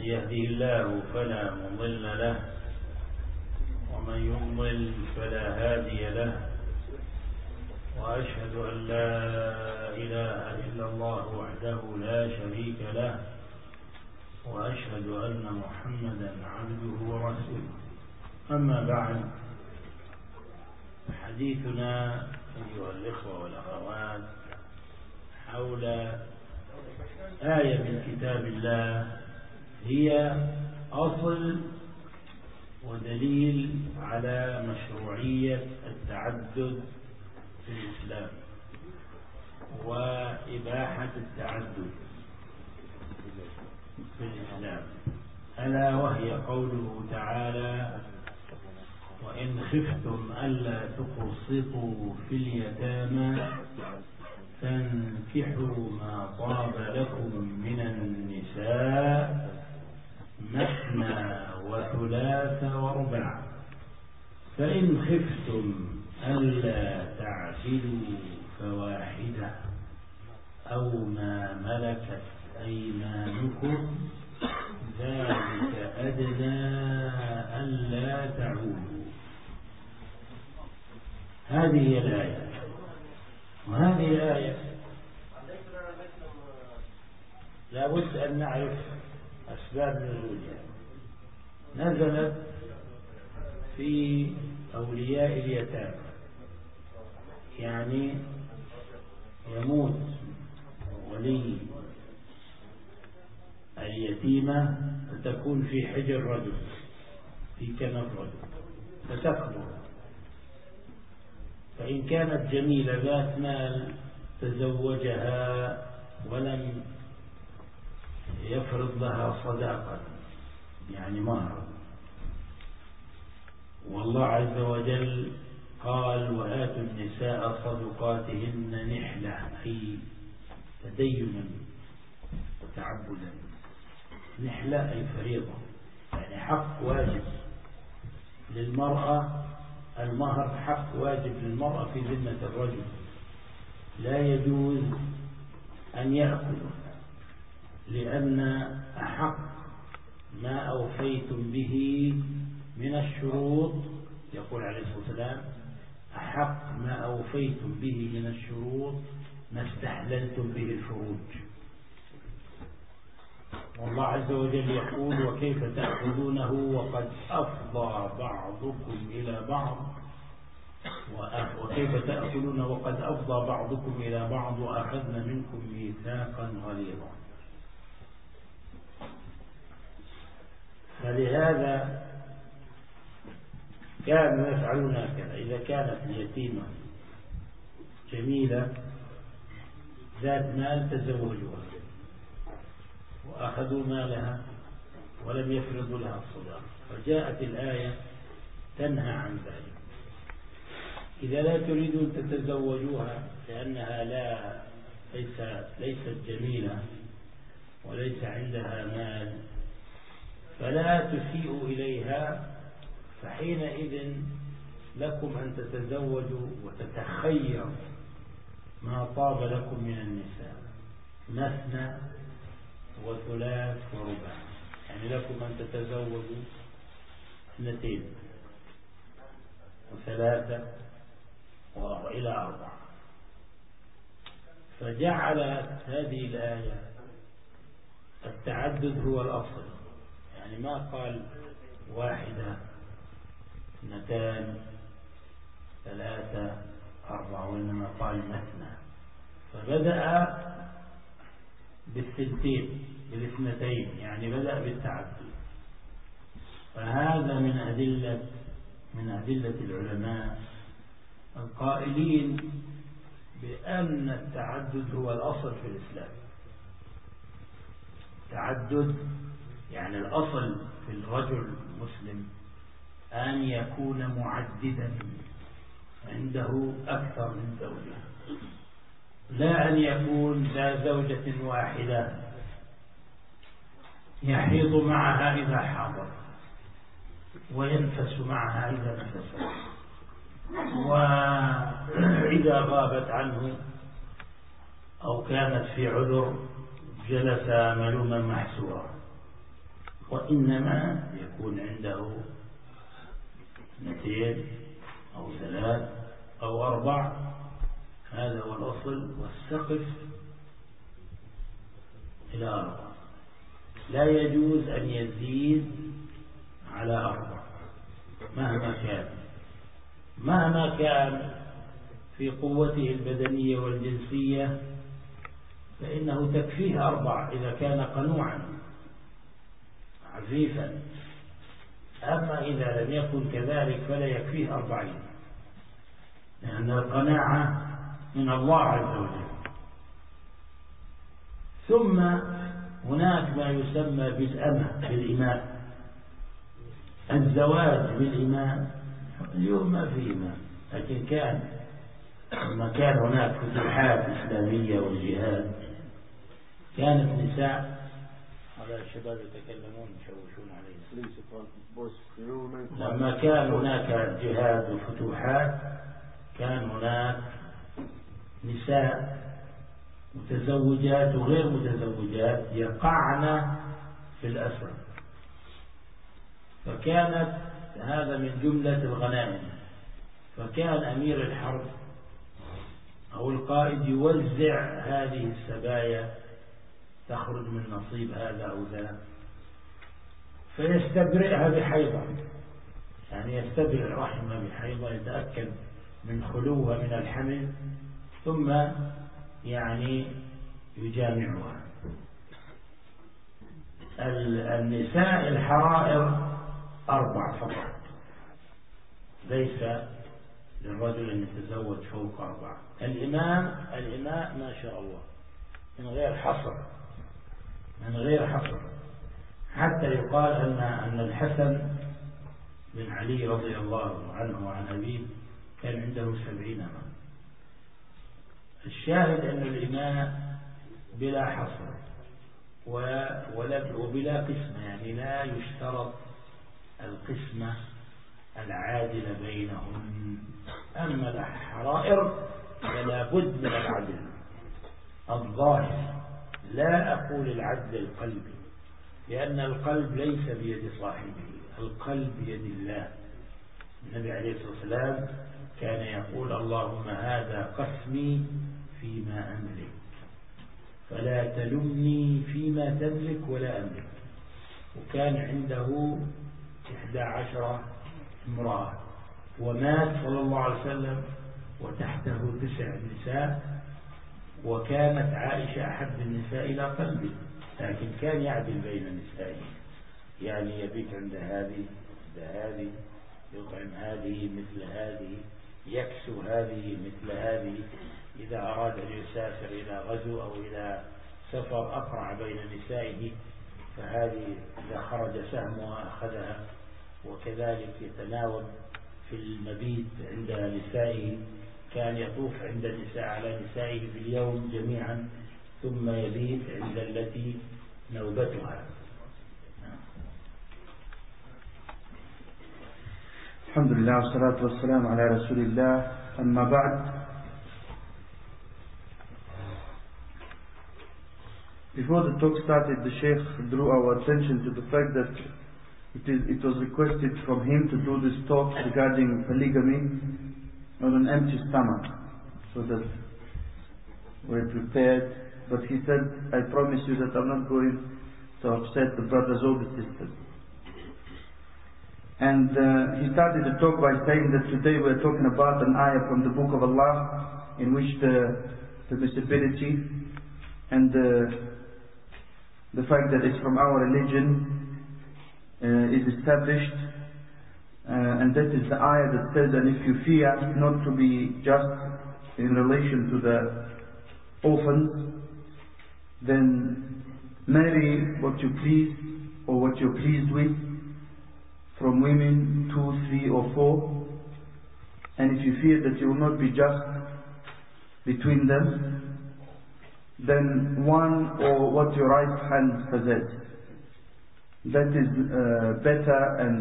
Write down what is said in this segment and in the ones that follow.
يهده الله فلا مضل له ومن يضلل فلا هادي له وأشهد أن لا إله إلا الله وحده لا شريك له وأشهد أن محمدا عبده ورسوله. أما بعد، حديثنا أيها الإخوة والأخوات حول آية من كتاب الله هي أصل ودليل على مشروعية التعدد في الإسلام وإباحة التعدد في الإسلام، ألا وهي قوله تعالى: وإن خفتم ألا تقسطوا في اليتامى فانكحوا ما طاب لكم من النساء مثنى وثلاث ورباع فإن خفتم ألا تعدلوا فواحدة أو ما ملكت أيمانكم ذلك أدنى ألا تعودوا. هذه هي الآية، وهذه الآية لا بد أن نعرف أسباب نزولها. نزلت في أولياء اليتامى، يعني يموت ولي اليتيمة فتكون في حجر رجل، في كنف رجل، فتكبر، فإن كانت جميلة ذات مال تزوجها ولم يفرض لها صداقة يعني مهر، والله عز وجل قال: وآتوا النساء صدقاتهن نحلة، أي تدينا وتعبدا. نحلة أي فريضة، يعني حق واجب للمرأة. المهر حق واجب للمرأة في ذمة الرجل، لا يجوز أن يأكله، لأن أحق ما أوفيتم به من الشروط، يقول عليه الصلاة والسلام: أحق ما أوفيتم به من الشروط ما استحللتم به الفروج. والله عز وجل يقول: وكيف تأخذونه وقد أفضى بعضكم إلى بعض، وكيف تأكلون وقد أفضى بعضكم إلى بعض وأخذنا منكم ميثاقا غليظا. فلهذا كانوا يفعلون هكذا: إذا كانت اليتيمة جميلة ذات مال تزوجوها وأخذوا مالها ولم يفرضوا لها الصداق، فجاءت الآية تنهى عن ذلك. إذا لا تريدون تتزوجوها لأنها ليست جميلة وليس عندها مال فلا تسيئوا إليها، فحينئذ لكم أن تتزوجوا وتتخيروا ما طاب لكم من النساء مثنى وثلاث ورباع، يعني لكم أن تتزوجوا 2 و3 وإلى 4. فجعلت هذه الآية التعدد هو الأصل، يعني ما قال 1 2 3 4، وإنما قال مثنى، فبدأ بالاثنتين، يعني بدأ بالتعدد. فهذا من أدلة العلماء القائلين بأن التعدد هو الأصل في الإسلام. التعدد يعني الأصل في الرجل المسلم أن يكون معددا، عنده أكثر من زوجة، لا أن يكون ذا زوجة واحدة يحيض معها إذا حاضر وينفس معها إذا نفس، وإذا غابت عنه أو كانت في عذر جلس ملوما محسورا. وإنما يكون عنده 2 أو 3 أو 4، هذا هو الأصل، والسقف إلى 4، لا يجوز أن يزيد على 4 مهما كان في قوته البدنية والجنسية، فإنه تكفيه 4 إذا كان قنوعا عفيفا. أما إذا لم يكن كذلك فلا يكفيه 40، لأن القناعة من الله عز وجل. ثم هناك ما يسمى بالإماء، الزواج بالإماء. اليوم ما في إماء، لكن لما كان هناك فتوحات إسلامية والجهاد كانت نساء، هذا الشباب يتكلمون يشوشون علينا، لما كان هناك جهاد وفتوحات كان هناك نساء متزوجات وغير متزوجات يقعن في الأسر، فكانت هذا من جملة الغنائم. فكان أمير الحرب أو القائد يوزع هذه السبايا تخرج من نصيب هذا أو ذا، فيستبرئها بحيضة، يعني يستبرئ رحمه بحيضة، يتأكد من خلوها من الحمل، ثم يعني يجامعها. النساء الحرائر 4 فقط، ليس للرجل أن يتزوج فوق 4. الإماء ما شاء الله من غير حصر، حتى يقال أن الحسن بن علي رضي الله عنه وعن أبيه كان عنده 70 أمة. الشاهد أن الإماء بلا حصر وبلا قسمة، يعني لا يشترط القسمة العادلة بينهم. أما الحرائر فلا بد من العدل الظاهر، لا أقول العدل القلبي، لأن القلب ليس بيد صاحبه، القلب بيد الله. النبي عليه الصلاة والسلام كان يقول: اللهم هذا قسمي فيما أملك، فلا تلمني فيما تملك ولا أملك. وكان عنده 11 امرأة، ومات صلى الله عليه وسلم وتحته 9 نساء، وكانت عائشة أحب النساء إلى قلبه، لكن كان يعدل بين نسائه، يعني يبيت عند هذه يطعم هذه مثل هذه، يكسو هذه مثل هذه. إذا أراد أن يسافر إلى غزو أو إلى سفر أقرع بين نسائه، فهذه إذا خرج سهمها أخذها، وكذلك يتناوب في المبيت عند نسائه، كان يطوف عند النساء على نسائه في اليوم جميعا، ثم يبيت عند التي نوبتها. الحمد لله والصلاة والسلام على رسول الله. أما بعد, before the talk started, the Sheikh drew our attention to the fact that it was requested from him to do this talk regarding polygamy on an empty stomach, so that we're prepared. But he said, I promise you that I'm not going to upset the brothers or the sisters. And he started the talk by saying that today we're talking about an ayah from the Book of Allah, in which the permissibility and the fact that it's from our religion is established, and that is the ayah that says, and if you fear not to be just in relation to the orphans, then marry what you please or what you're pleased with from women 2, 3 or 4, and if you fear that you will not be just between them, then one or what your right hand possesses. That is better, and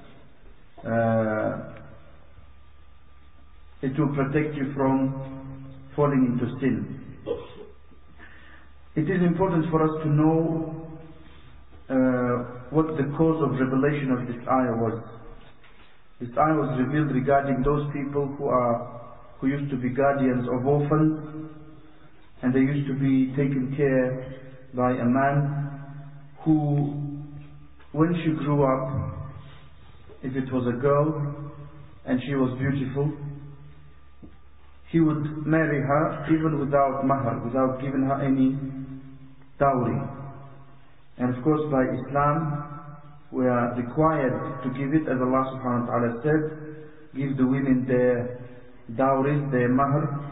it will protect you from falling into sin. It is important for us to know what the cause of revelation of this ayah was. This ayah was revealed regarding those people who used to be guardians of orphans, and they used to be taken care by a man who, when she grew up, if it was a girl and she was beautiful, he would marry her even without mahar, without giving her any dowry. And of course by Islam we are required to give it, as Allah subhanahu wa ta'ala said, give the women their dowries, their mahar,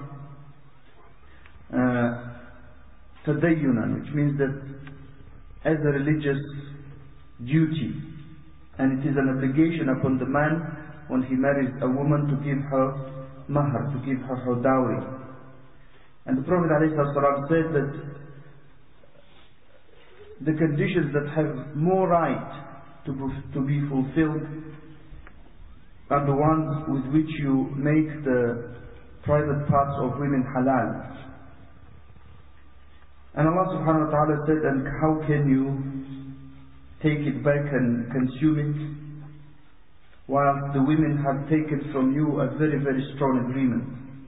tadayyunan, which means that as a religious duty, and it is an obligation upon the man when he marries a woman to give her mahar, to give her dowry. And the Prophet ﷺ said that the conditions that have more right to be fulfilled are the ones with which you make the private parts of women halal. And Allah subhanahu wa ta'ala said, and how can you take it back and consume it, while the women have taken from you a very, very strong agreement?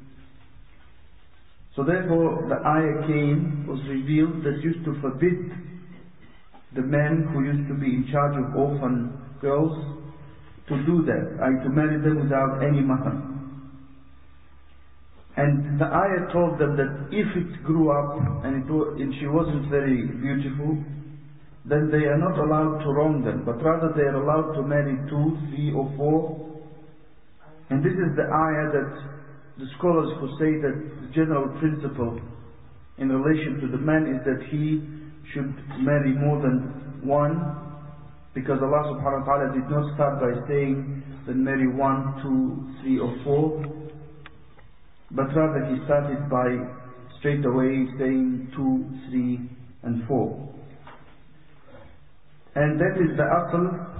So therefore the ayah was revealed that used to forbid the men who used to be in charge of orphan girls to do that, to marry them without any mahar. And the ayah told them that if it grew up and she wasn't very beautiful, then they are not allowed to wrong them, but rather they are allowed to marry 2, 3 or 4. And this is the ayah that the scholars who say that the general principle in relation to the man is that he should marry more than one, because Allah subhanahu wa ta'ala did not start by saying that marry 1, 2, 3 or 4, but rather he started by straight away saying 2, 3 and 4. And that is the asl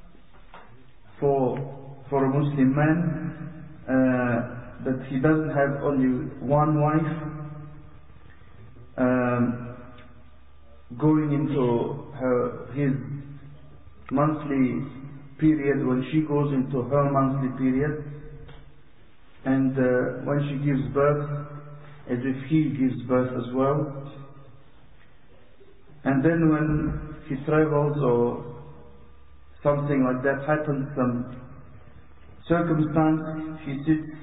for a Muslim man, that he doesn't have only one wife. Going into his monthly period, when she goes into her monthly period, and when she gives birth, as if he gives birth as well. And then when he travels or something like that happens, some circumstance, he sits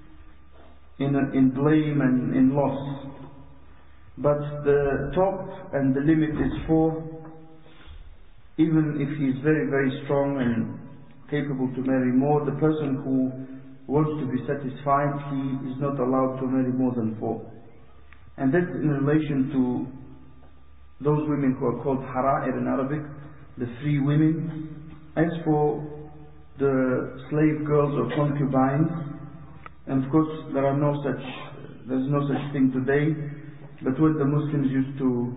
in blame and in loss. But the top and the limit is 4. Even if he is very, very strong and capable to marry more, the person who wants to be satisfied, he is not allowed to marry more than 4. And that's in relation to those women who are called hara'ir in Arabic, the free women. As for the slave girls or concubines, and of course there's no such thing today, but when the Muslims used to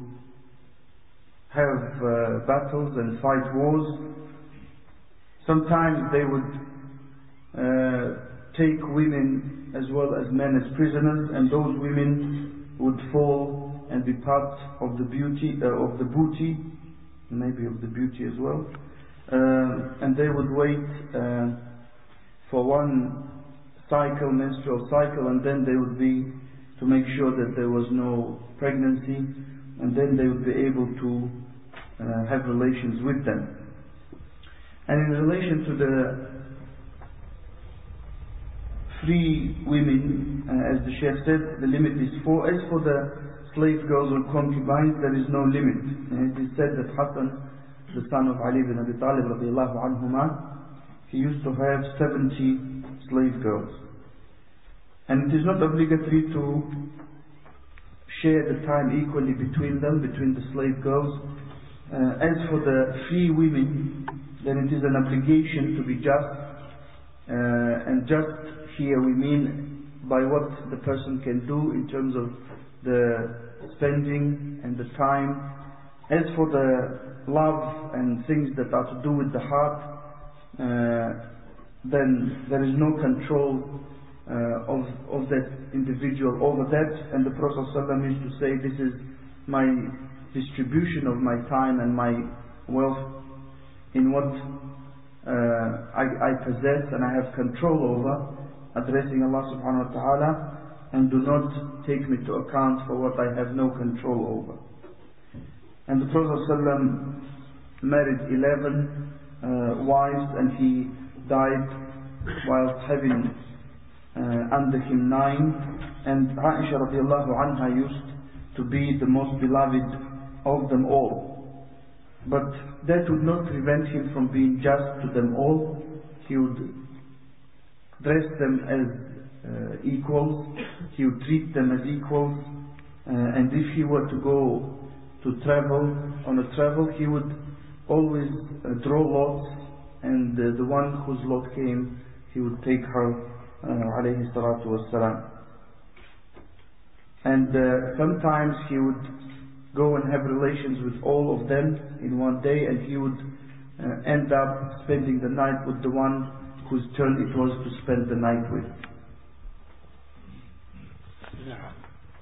have battles and fight wars, sometimes they would take women as well as men as prisoners, and those women would fall and be part of the booty, maybe of the beauty as well, and they would wait for one cycle, menstrual cycle, and then they would be to make sure that there was no pregnancy, and then they would be able to have relations with them. And in relation to the free women, as the Shaykh said, the limit is 4. As for the slave girls or concubines, there is no limit. And it is said that Hassan, the son of Ali bin Abi Talib radiallahu anhuma, he used to have 70 slave girls. And it is not obligatory to share the time equally between them, between the slave girls. As for the free women, then it is an obligation to be just, and just here we mean by what the person can do in terms of the spending and the time. As for the love and things that are to do with the heart, then there is no control of that individual over that. And the Prophet ﷺ used to say, this is my distribution of my time and my wealth in what I possess and I have control over, addressing Allah subhanahu wa ta'ala, and do not take me to account for what I have no control over. And the Prophet ﷺ married 11 wives, and he died whilst having under him 9, and Aisha radiallahu anha used to be the most beloved of them all. But that would not prevent him from being just to them all. He would dress them as equals, he would treat them as equals, and if he were to go to travel, on a travel, he would always draw lots, and the one whose lot came, he would take her, alayhi salatu wassalam. And sometimes he would go and have relations with all of them in one day, and he would end up spending the night with the one whose turn it was to spend the night with. نعم.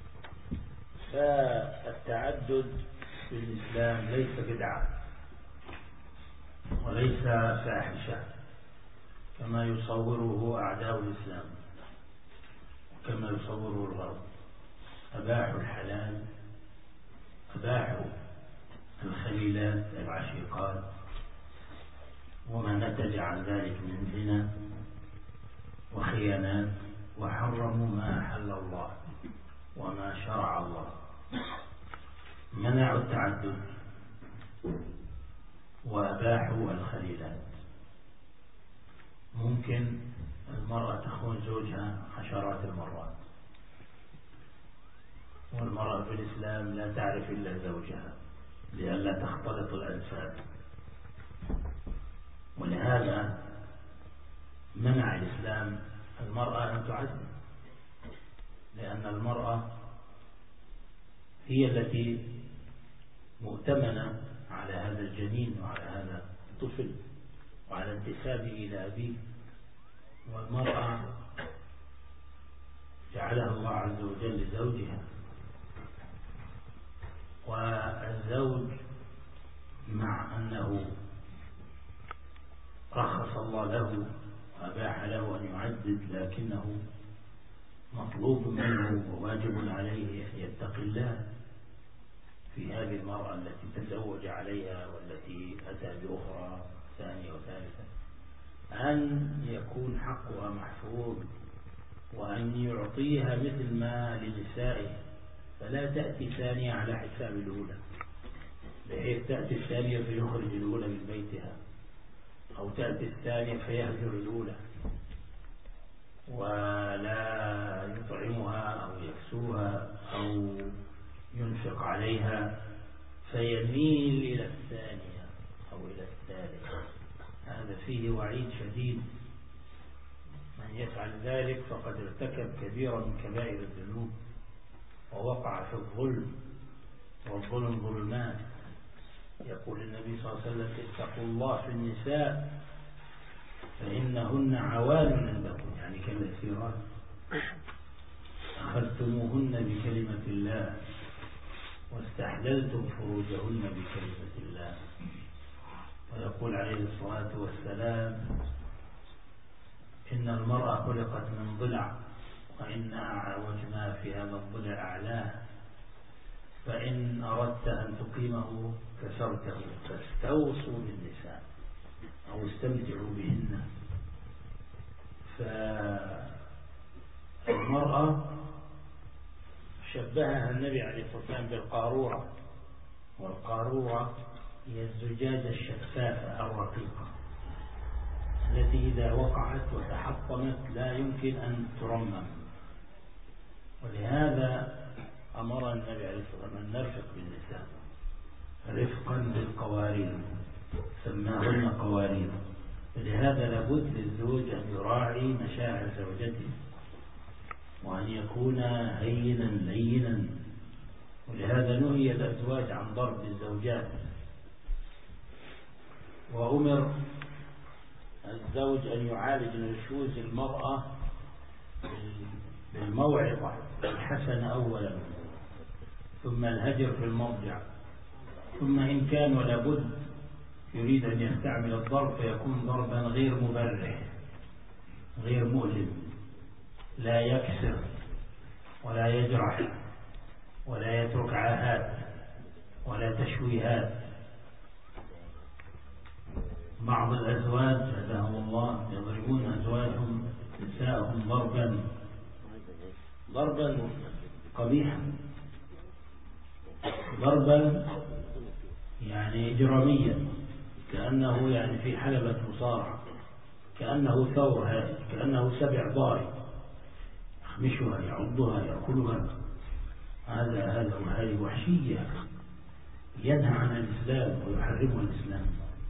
فالتعدد في الإسلام ليس بدعة وليس فاحشة كما يصوره أعداء الإسلام وكما يصوره الغرب. أباحوا الحلال، أباحوا الخليلات العشيقات وما نتج عن ذلك من زنا وخيانات، وحرموا ما أحل الله وما شرع الله. منعوا التعدد وأباحوا الخليلات. ممكن المرأة تخون زوجها عشرات المرات، والمرأة في الإسلام لا تعرف إلا زوجها لئلا تختلط الأنساب. ولهذا منع الإسلام المرأة أن تعدد، لأن المرأة هي التي مؤتمنة على هذا الجنين وعلى هذا الطفل وعلى انتسابه إلى أبيه. والمرأة جعلها الله عز وجل لزوجها، والزوج مع أنه رخص الله له وأباح له أن يعدد، لكنه مطلوب منه وواجب عليه أن يتقي الله في هذه المرأة التي تزوج عليها والتي أتى بأخرى ثانية وثالثة، أن يكون حقها محفوظ وأن يعطيها مثل ما لنسائه، فلا تأتي ثانية على حساب الأولى بحيث تأتي الثانية فيخرج الأولى من بيتها، أو تأتي الثانية فيهجر الأولى ولا يطعمها أو يكسوها أو ينفق عليها فيميل إلى الثانية أو إلى الثالثة. هذا فيه وعيد شديد. من يفعل ذلك فقد ارتكب كبيرا من كبائر الذنوب ووقع في الظلم، والظلم ظلمات. يقول النبي صلى الله عليه وسلم: اتقوا الله في النساء فإنهن عوان عندكم، يعني كالأسيرات، أخذتموهن بكلمة الله واستحللتم فروجهن بكلمة الله. ويقول عليه الصلاة والسلام: إن المرأة خلقت من ضلع، وإن أعوج ما في هذا الضلع أعلاه، فإن أردت أن تقيمه كسرته، فاستوصوا بالنساء أو استمتعوا بهن. فالمرأة شبهها النبي عليه الصلاة والسلام بالقارورة، والقارورة هي الزجاجة الشفافة الرقيقة التي إذا وقعت وتحطمت لا يمكن أن ترمم. ولهذا أمر النبي عليه الصلاة والسلام أن نرفق بالنساء رفقا بالقوارير، سماهن قوارير. ولهذا لابد للزوج أن يراعي مشاعر زوجته وأن يكون هينا لينا. ولهذا نهي الأزواج عن ضرب الزوجات، وأمر الزوج أن يعالج نشوز المرأة بالموعظة الحسنة أولا، ثم الهجر في المضجع، ثم إن كان ولا بد يريد أن يستعمل الضرب فيكون ضربا غير مبرح غير مؤلم، لا يكسر ولا يجرح ولا يترك عاهات ولا تشويهات. بعض الأزواج هداهم الله يضربون أزواجهم نساءهم ضربا قبيحا، ضربا يعني إجراميا، كأنه يعني في حلبة مصارعة، كأنه ثور هائل، كأنه سبع ضارب يخمشها يعضها يأكلها. هذه وحشية ينهى عن الإسلام ويحرمها الإسلام.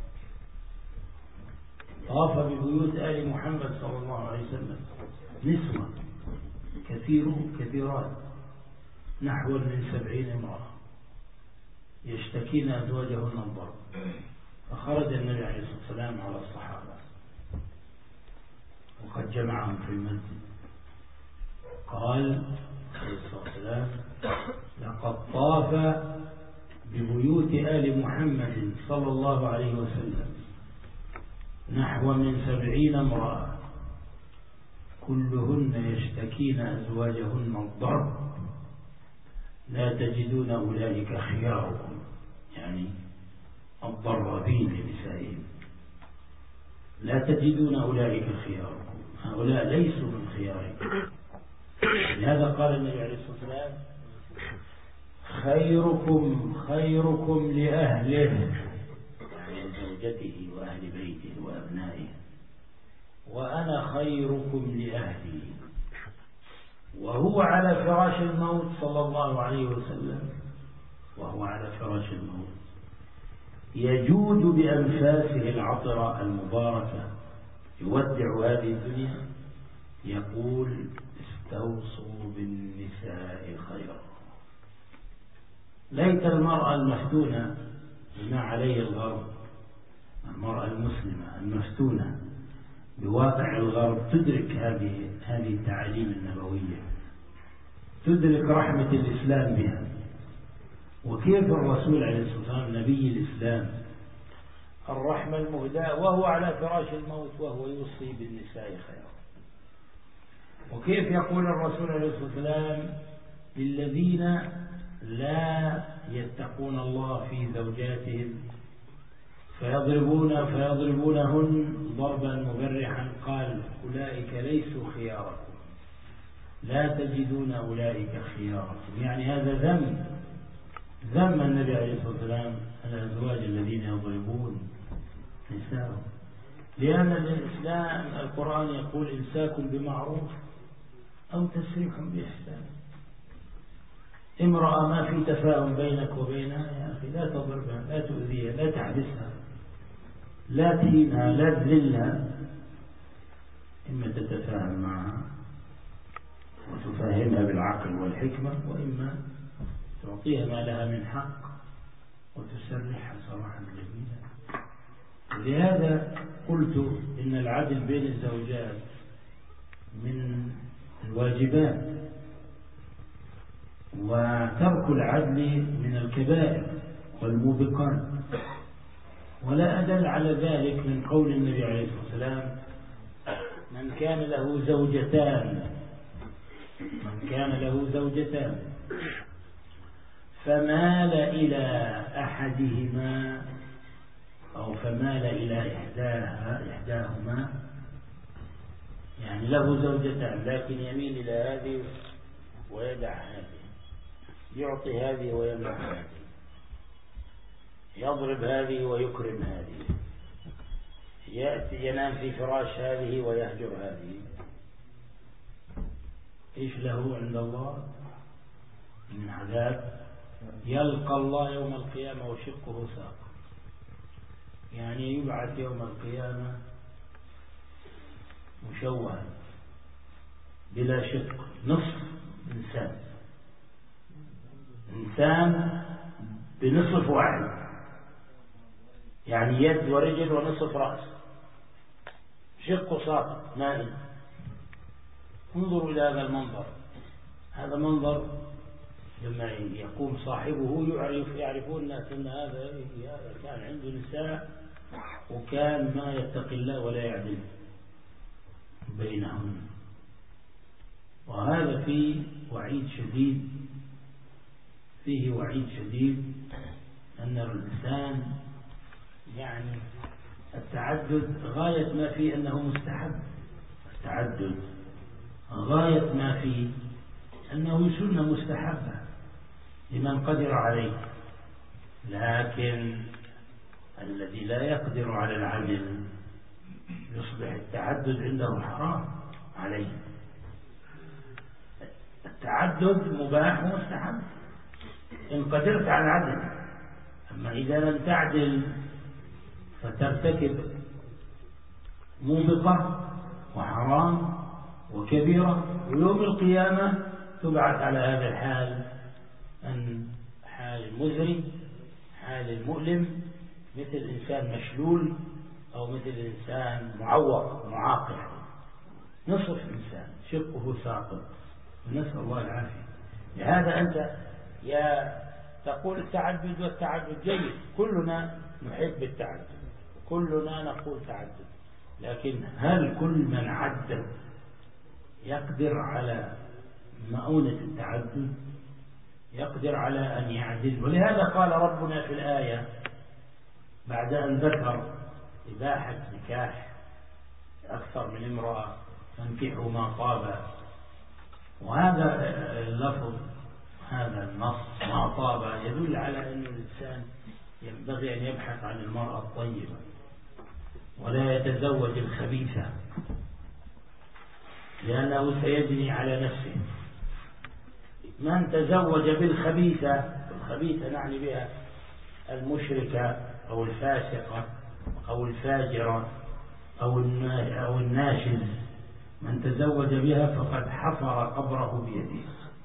طاف ببيوت آل محمد صلى الله عليه وسلم نسوة كثيرات نحو من 70 امرأة يشتكين أزواجهن الضرب، فخرج النبي عليه الصلاة والسلام على الصحابة وقد جمعهم في المسجد، قال عليه الصلاة والسلام: لقد طاف ببيوت آل محمد صلى الله عليه وسلم نحو من 70 امرأة كلهن يشتكين أزواجهن الضرب، لا تجدون أولئك خياركم، يعني الضرابين لنسائهم، لا تجدون أولئك خياركم، هؤلاء ليسوا من خياركم. لهذا قال النبي عليه الصلاة والسلام: خيركم لأهله، يعني زوجته وأهل بيته وأبنائه، وأنا خيركم لأهلي. وهو على فراش الموت صلى الله عليه وسلم، وهو على فراش الموت يجود بأنفاسه العطرة المباركة يودع هذه الدنيا، يقول: استوصوا بالنساء خيرا. ليت المرأة المفتونة بما عليه الغرب، المرأة المسلمة المفتونة بواقع الغرب تدرك هذه التعاليم النبوية، تدرك رحمة الإسلام بها، وكيف الرسول عليه الصلاة والسلام نبي الإسلام الرحمة المهداة وهو على فراش الموت وهو يوصي بالنساء خيرا. وكيف يقول الرسول عليه الصلاة والسلام للذين لا يتقون الله في زوجاتهم فيضربونهن ضربا مبرحا، قال: أولئك ليسوا خياركم، لا تجدون أولئك خياركم. يعني هذا ذم النبي عليه الصلاة والسلام الأزواج الذين يضربون نساءهم، لأن الإسلام القرآن يقول: إمساك بمعروف أو تسريح بإحسان. امرأة ما في تفاهم بينك وبينها، يا أخي لا تضربها، لا تؤذيها، لا تحبسها، لا تهينها، لا تذلها، إما تتفاهم معها وتفهمها بالعقل والحكمة، وإما تعطيها ما لها من حق وتسرحها سراحا جميلا. ولهذا قلت إن العدل بين الزوجات من الواجبات، وترك العدل من الكبائر والموبقات. ولا أدل على ذلك من قول النبي عليه الصلاة والسلام: من كان له زوجتان فمال إلى أحدهما أو فمال إلى إحداهما، يعني له زوجتان لكن يميل إلى هذه ويدع هذه، يعطي هذه ويمنع هذه، يضرب هذه ويكرم هذه، يأتي ينام في فراش هذه ويهجر هذه، إيش له عند الله من عذاب؟ يلقى الله يوم القيامة وشقه ساق، يعني يبعث يوم القيامة مشوها بلا شق، نصف إنسان بنصف واحد، يعني يد ورجل ونصف رأس، شق ساق نائم. انظروا إلى هذا المنظر. هذا منظر لما يقوم صاحبه يعرفون الناس أن هذا كان عنده نساء وكان ما يتقي الله ولا يعدل بينهم. وهذا فيه وعيد شديد أن الإنسان يعني التعدد غاية ما فيه أنه مستحب، التعدد غاية ما فيه أنه سنة مستحبة لمن قدر عليه، لكن الذي لا يقدر على العدل يصبح التعدد عنده حرام عليه. التعدد مباح ومستحب إن قدرت على العدل، أما إذا لم تعدل فترتكب موبقة وحرام وكبيرة، ويوم القيامة تبعث على هذا الحال، أن حال المزري، حال المؤلم، مثل إنسان مشلول أو مثل إنسان معوق معاقر، نصف إنسان شقه ساقط، ونسأل الله العافية. لهذا أنت يا تقول التعدد، والتعدد جيد، كلنا نحب التعدد، كلنا نقول تعدد، لكن هل كل من عدد يقدر على مؤونة التعدد؟ يقدر على أن يعدل؟ ولهذا قال ربنا في الآية بعد أن ذكر إباحة نكاح أكثر من امرأة، فانكحوا ما طاب، وهذا اللفظ هذا النص ما طاب يدل على أن الإنسان ينبغي أن يبحث عن المرأة الطيبة ولا يتزوج الخبيثة، لأنه سيجني على نفسه. من تزوج بالخبيثة، الخبيثة نعني بها المشركة أو الفاسقة أو الفاجرة أو الناشز، من تزوج بها فقد حفر قبره بيده.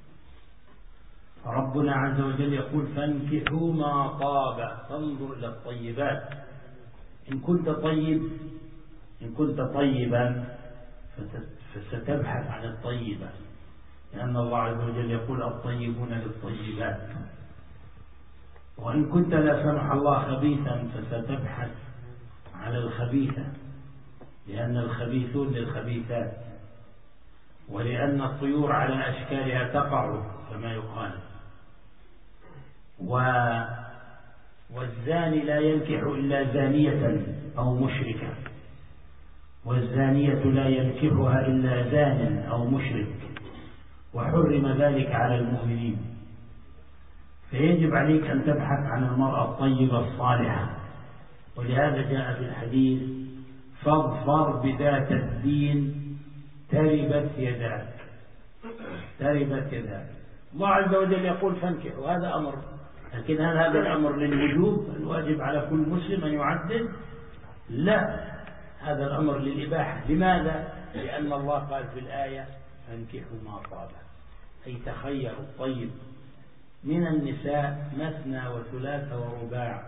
فربنا عز وجل يقول فانكحوا ما طاب، فانظر إلى الطيبات. إن كنت طيبا فستبحث عن الطيبة، لأن الله عز وجل يقول الطيبون للطيبات. وإن كنت لا سمح الله خبيثا فستبحث على الخبيثة، لأن الخبيثون للخبيثات، ولأن الطيور على أشكالها تقع كما يقال. والزاني لا ينكح إلا زانية أو مشركة، والزانية لا ينكحها إلا زان أو مشرك، وحرم ذلك على المؤمنين. فيجب عليك أن تبحث عن المرأة الطيبة الصالحة، ولهذا جاء في الحديث فاظفر بذات الدين تربت يداك، تربت يداك. الله عز وجل يقول فانكحوا، هذا أمر، لكن هل هذا الأمر للوجوب؟ الواجب على كل مسلم أن يعدل؟ لا، هذا الأمر للإباحة. لماذا؟ لأن الله قال في الآية فانكحوا ما طاب، أي تخيروا الطيب من النساء مثنى وثلاث ورباع،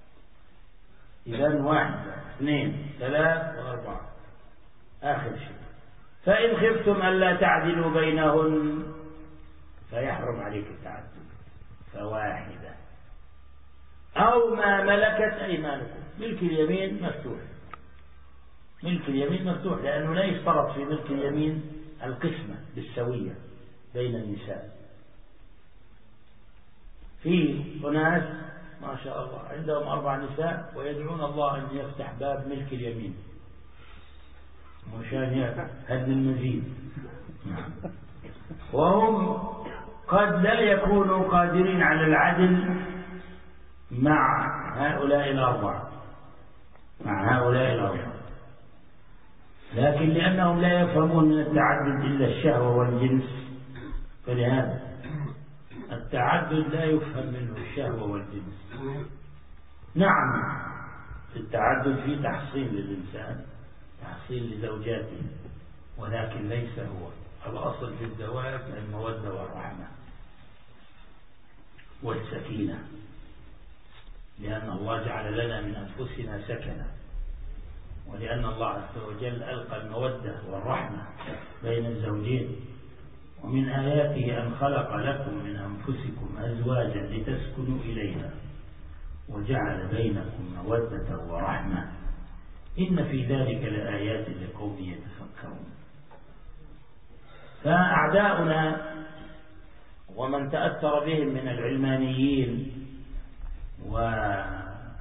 إذن 1 2 3 و4 آخر شيء. فإن خفتم ألا تعدلوا بينهن فيحرم عليك التعدد، فواحدة أو ما ملكت أيمانكم. ملك اليمين مفتوح، ملك اليمين مفتوح، لأنه لا يشترط في ملك اليمين القسمة بالسوية بين النساء. في أناس ما شاء الله عندهم 4 نساء ويدعون الله أن يفتح باب ملك اليمين مشان هل من مزيد، وهم قد لا يكونوا قادرين على العدل مع هؤلاء الأربعة، لكن لأنهم لا يفهمون من التعدد إلا الشهوة والجنس، فلهذا التعدد لا يفهم منه الشهوة والجنس. نعم في التعدد في تحصيل للإنسان، تحصيل لزوجاته، ولكن ليس هو الأصل في الزواج المودة والرحمة والسكينة، لأن الله جعل لنا من أنفسنا سكنة، ولأن الله عز وجل ألقى المودة والرحمة بين الزوجين. ومن آياته أن خلق لكم من أنفسكم أزواجا لتسكنوا إليها وجعل بينكم مودة ورحمة إن في ذلك لآيات لقوم يتفكرون. فأعداؤنا ومن تأثر بهم من العلمانيين وأعداء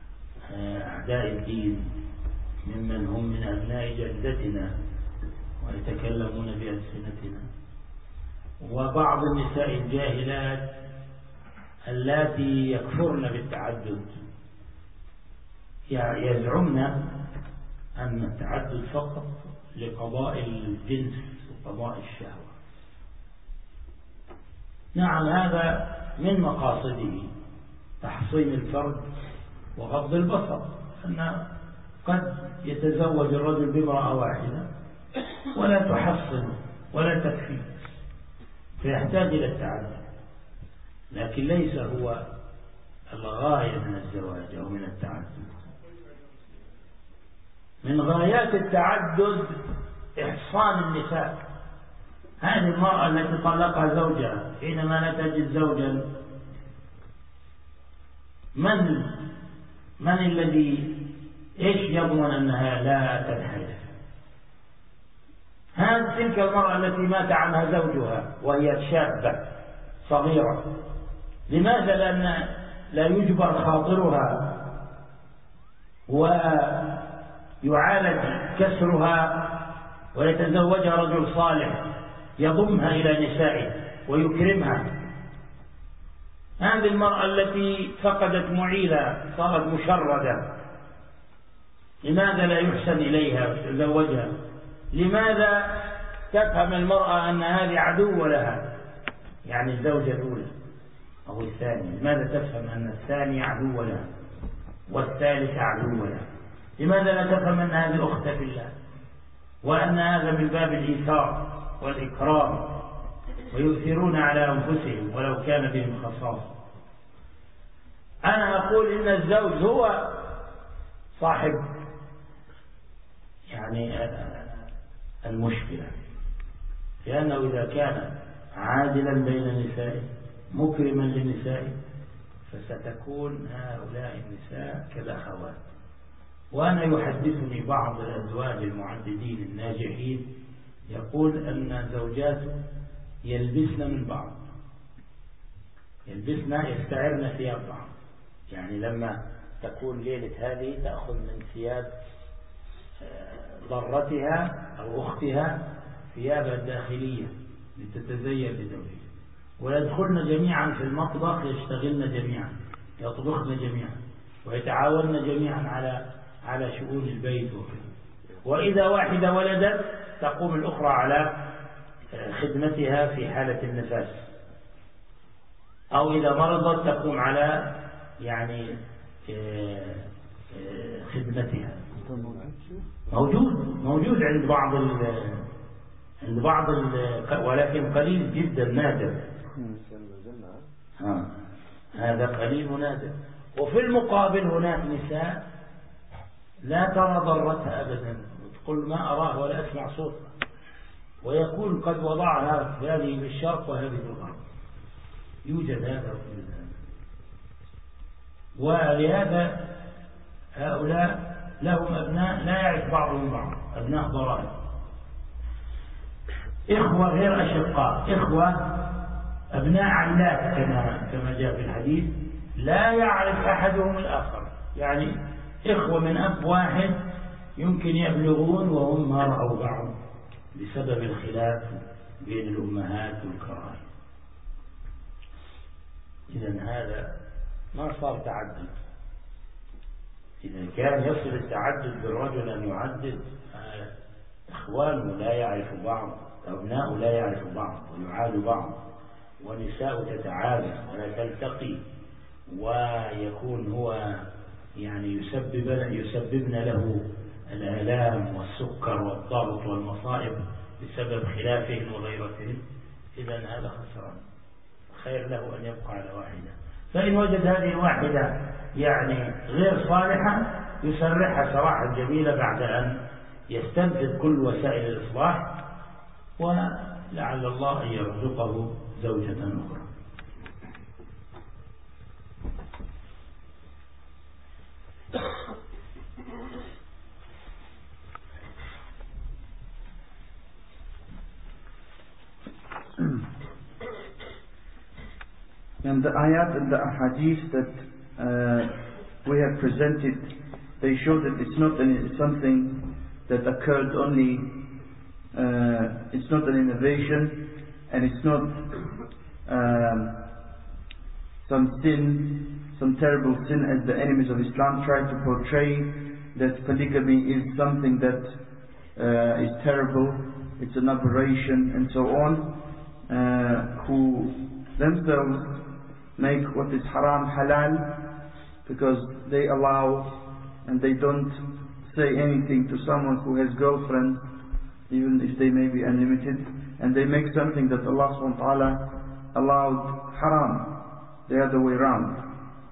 الدين ممن هم من أبناء جلدتنا ويتكلمون بألسنتنا، وبعض النساء الجاهلات اللاتي يكفرن بالتعدد يزعمن أن التعدد فقط لقضاء الجنس وقضاء الشهوة. نعم، هذا من مقاصده تحصين الفرد وغض البصر، أن قد يتزوج الرجل بامرأة واحدة ولا تحصن ولا تكفي فيحتاج إلى التعدد، لكن ليس هو الغاية من الزواج أو من التعدد. من غايات التعدد إحصان النساء. هذه المرأة التي طلقها زوجها حينما لا تجد زوجا، من الذي يضمن أنها لا تنحرف؟ هذه تلك المرأة التي مات عنها زوجها وهي شابة صغيرة، لماذا؟ لأن لا يجبر خاطرها ويعالج كسرها ويتزوجها رجل صالح يضمها إلى نسائه ويكرمها. هذه المرأة التي فقدت معيلة صارت مشردة، لماذا لا يحسن إليها ويتزوجها؟ لماذا تفهم المرأة أن هذه عدو لها، يعني الزوجة الأولى أو الثانية؟ لماذا تفهم أن الثانية عدو لها والثالث عدو لها؟ لماذا لا تفهم أن هذه أخت في الله، وأن هذا من باب الإيثار والإكرام، ويؤثرون على أنفسهم ولو كان بهم خصاصة؟ أنا أقول إن الزوج هو صاحب يعني المشكلة، لأنه إذا كان عادلا بين نسائه مكرما لنسائه فستكون هؤلاء النساء كالأخوات. وأنا يحدثني بعض الأزواج المعددين الناجحين يقول أن زوجاته يلبسن من بعض، يستعرن ثياب بعض، يعني لما تكون ليلة هذه تأخذ من ثياب ضرتها أو أختها ثيابها الداخلية لتتزين لزوجها، ويدخلن جميعا في المطبخ، يشتغلن جميعا، يطبخن جميعا، ويتعاونن جميعا على شؤون البيت وكذا. وإذا واحدة ولدت تقوم الأخرى على خدمتها في حالة النفاس، أو إذا مرضت تقوم على يعني خدمتها. موجود عند بعض ولكن قليل جدا نادر. هذا قليل ونادر. وفي المقابل هناك نساء لا ترى ضرتها أبدا، تقول ما أراه ولا أسمع صوته، ويكون قد وضعها هذه في الشرق وهذه في الغرب. يوجد هذا ويوجد هذا. ولهذا هؤلاء لهم أبناء لا يعرف بعضهم بعض، أبناء ضرائب، إخوة غير أشقاء، إخوة أبناء علات كما جاء في الحديث، لا يعرف أحدهم الآخر، يعني إخوة من أب واحد يمكن يبلغون وهم ما رأوا بعض بسبب الخلاف بين الأمهات والكرائم. إذن هذا ما صار تعدد. إذا كان يصل التعدد بالرجل أن يعدد، إخوانه لا يعرف بعض، أبناء لا يعرف بعض ويعاد بعض، ونساء تتعالى ولا تلتقي، ويكون هو يعني يسببن له الآلام والسكر والضغط والمصائب بسبب خلافهم وغيرتهم. إذن هذا خسران، خير له أن يبقى على واحدة. فإن وجد هذه الواحدة يعني غير صالحة يسرحها سراحا جميلة بعد أن يستنفذ كل وسائل الإصلاح، ولعل الله أن يرزقه زوجة أخرى. And the ayat and the ahadith that we have presented, they show that it's not something that occurred only, it's not an innovation, and it's not some sin, some terrible sin as the enemies of Islam try to portray, that polygamy is something that is terrible, it's an aberration and so on, who themselves make what is haram halal, because they allow and they don't say anything to someone who has girlfriends, even if they may be unlimited, and they make something that Allah subhanahu wa ta'ala allowed haram, the other way around.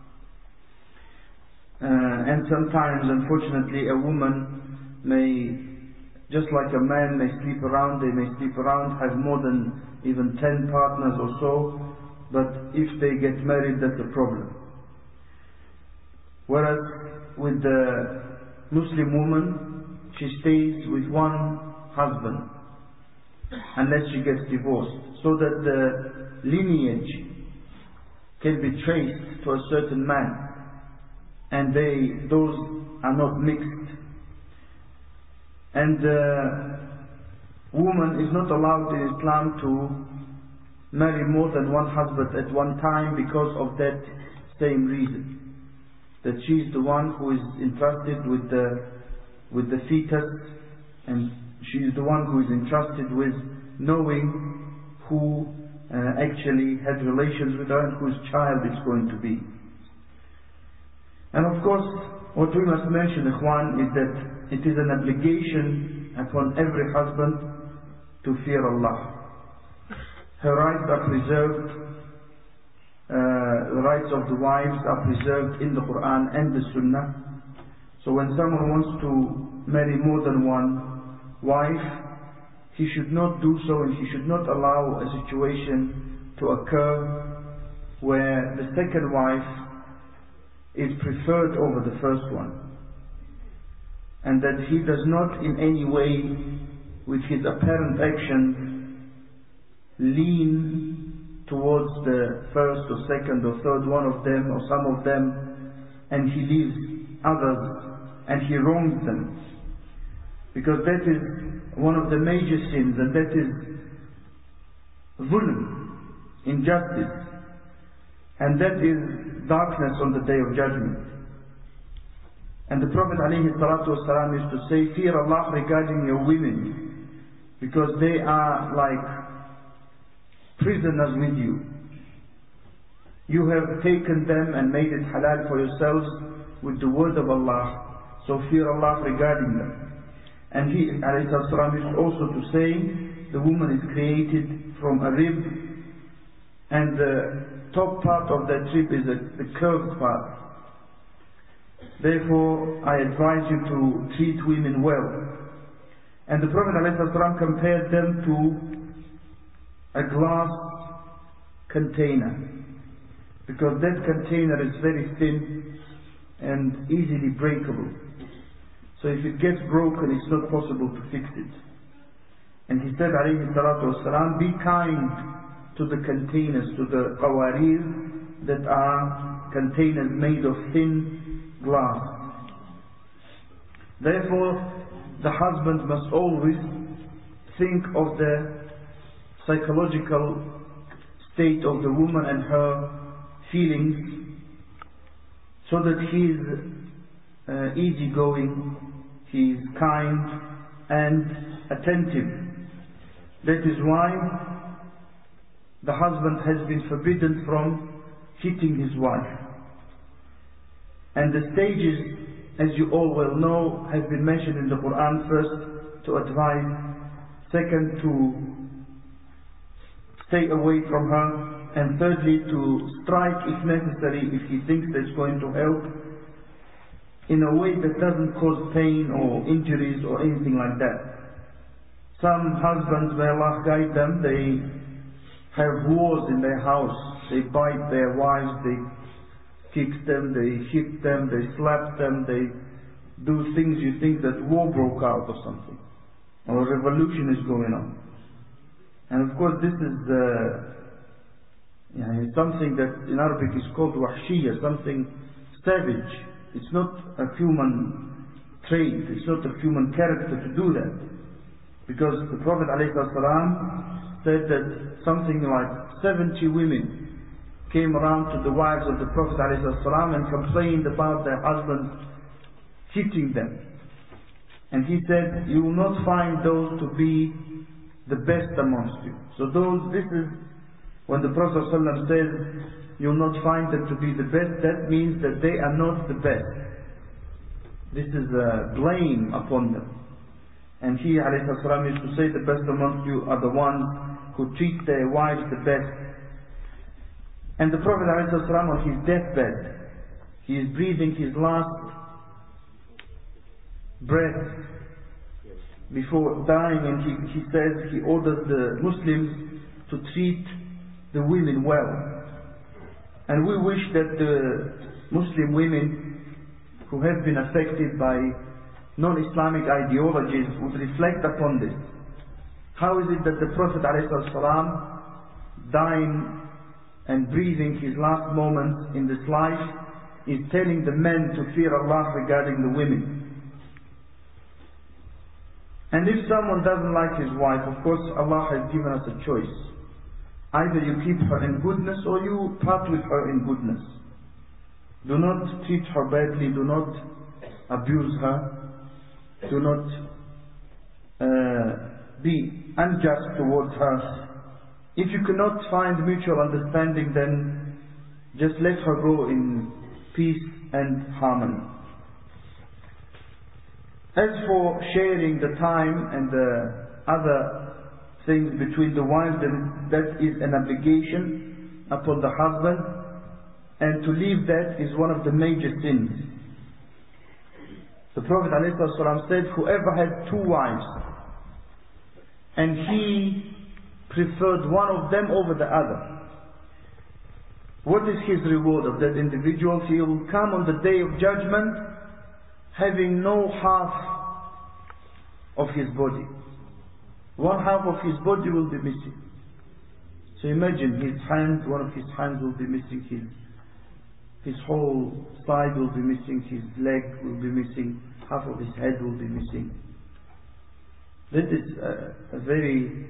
And sometimes, unfortunately, a woman may, just like a man may sleep around, they may sleep around, have more than even 10 partners or so, but if they get married, that's a problem. Whereas with the Muslim woman, she stays with one husband unless she gets divorced, so that the lineage can be traced to a certain man, and those are not mixed. And the woman is not allowed in Islam to marry more than one husband at one time, because of that same reason, that she is the one who is entrusted with the fetus, and she is the one who is entrusted with knowing who actually had relations with her and whose child it's going to be. And of course, what we must mention, Ikhwan, is that it is an obligation upon every husband to fear Allah. Her rights are preserved, the rights of the wives are preserved in the Quran and the Sunnah. So when someone wants to marry more than one wife, he should not do so, and he should not allow a situation to occur where the second wife is preferred over the first one, and that he does not in any way, with his apparent actions, lean towards the first or second or third one of them or some of them, and he leaves others and he wrongs them, because that is one of the major sins, and that is zulm, injustice, and that is darkness on the day of judgment. And the Prophet ﷺ used to say, fear Allah regarding your women, because they are like prisoners with you. You have taken them and made it halal for yourselves with the word of Allah, so fear Allah regarding them. And he ﷺ used also to say, the woman is created from a rib, and the top part of that rib is the curved part. Therefore, I advise you to treat women well. And the Prophet ﷺ compared them to a glass container, because that container is very thin and easily breakable. So if it gets broken, it's not possible to fix it. And he said, alayhi salatu wasalam, be kind to the containers, to the qawarir, that are containers made of thin glass. Therefore, the husband must always think of the psychological state of the woman and her feelings, so that he is easygoing, he is kind and attentive. That is why the husband has been forbidden from hitting his wife. And the stages, as you all well know, have been mentioned in the Quran. First, to advise; second, to stay away from her; and thirdly, to strike if necessary, if he thinks that's going to help, in a way that doesn't cause pain or injuries or anything like that. Some husbands, may Allah guide them, they have wars in their house. They bite their wives, they kick them, they hit them, they slap them, they do things you think that war broke out or something, or a revolution is going on. And of course this is something that in Arabic is called wahshiyya, something savage. It's not a human trait, it's not a human character to do that. Because the Prophet ﷺ said that something like 70 women came around to the wives of the Prophet ﷺ and complained about their husbands hitting them. And he said, you will not find those to be the best amongst you. So this is when the Prophet ﷺ says, you will not find them to be the best, that means that they are not the best. This is a blame upon them. And he ﷺ used to say, the best amongst you are the ones who treat their wives the best. And the Prophet ﷺ on his deathbed, he is breathing his last breath before dying, and he says, he orders the Muslims to treat the women well. And we wish that the Muslim women who have been affected by non-Islamic ideologies would reflect upon this. How is it that the Prophet ﷺ, dying and breathing his last moments in this life, is telling the men to fear Allah regarding the women? And if someone doesn't like his wife, of course Allah has given us a choice. Either you keep her in goodness or you part with her in goodness. Do not treat her badly, do not abuse her, do not be unjust towards her. If you cannot find mutual understanding, then just let her go in peace and harmony. As for sharing the time and the other things between the wives, then that is an obligation upon the husband, and to leave that is one of the major sins. The Prophet ﷺ said, whoever had 2 wives and he preferred one of them over the other, what is his reward of that individual? He will come on the day of judgment having no half of his body. One half of his body will be missing. So imagine his hand, one of his hands will be missing, his whole side will be missing, his leg will be missing, half of his head will be missing. That is a very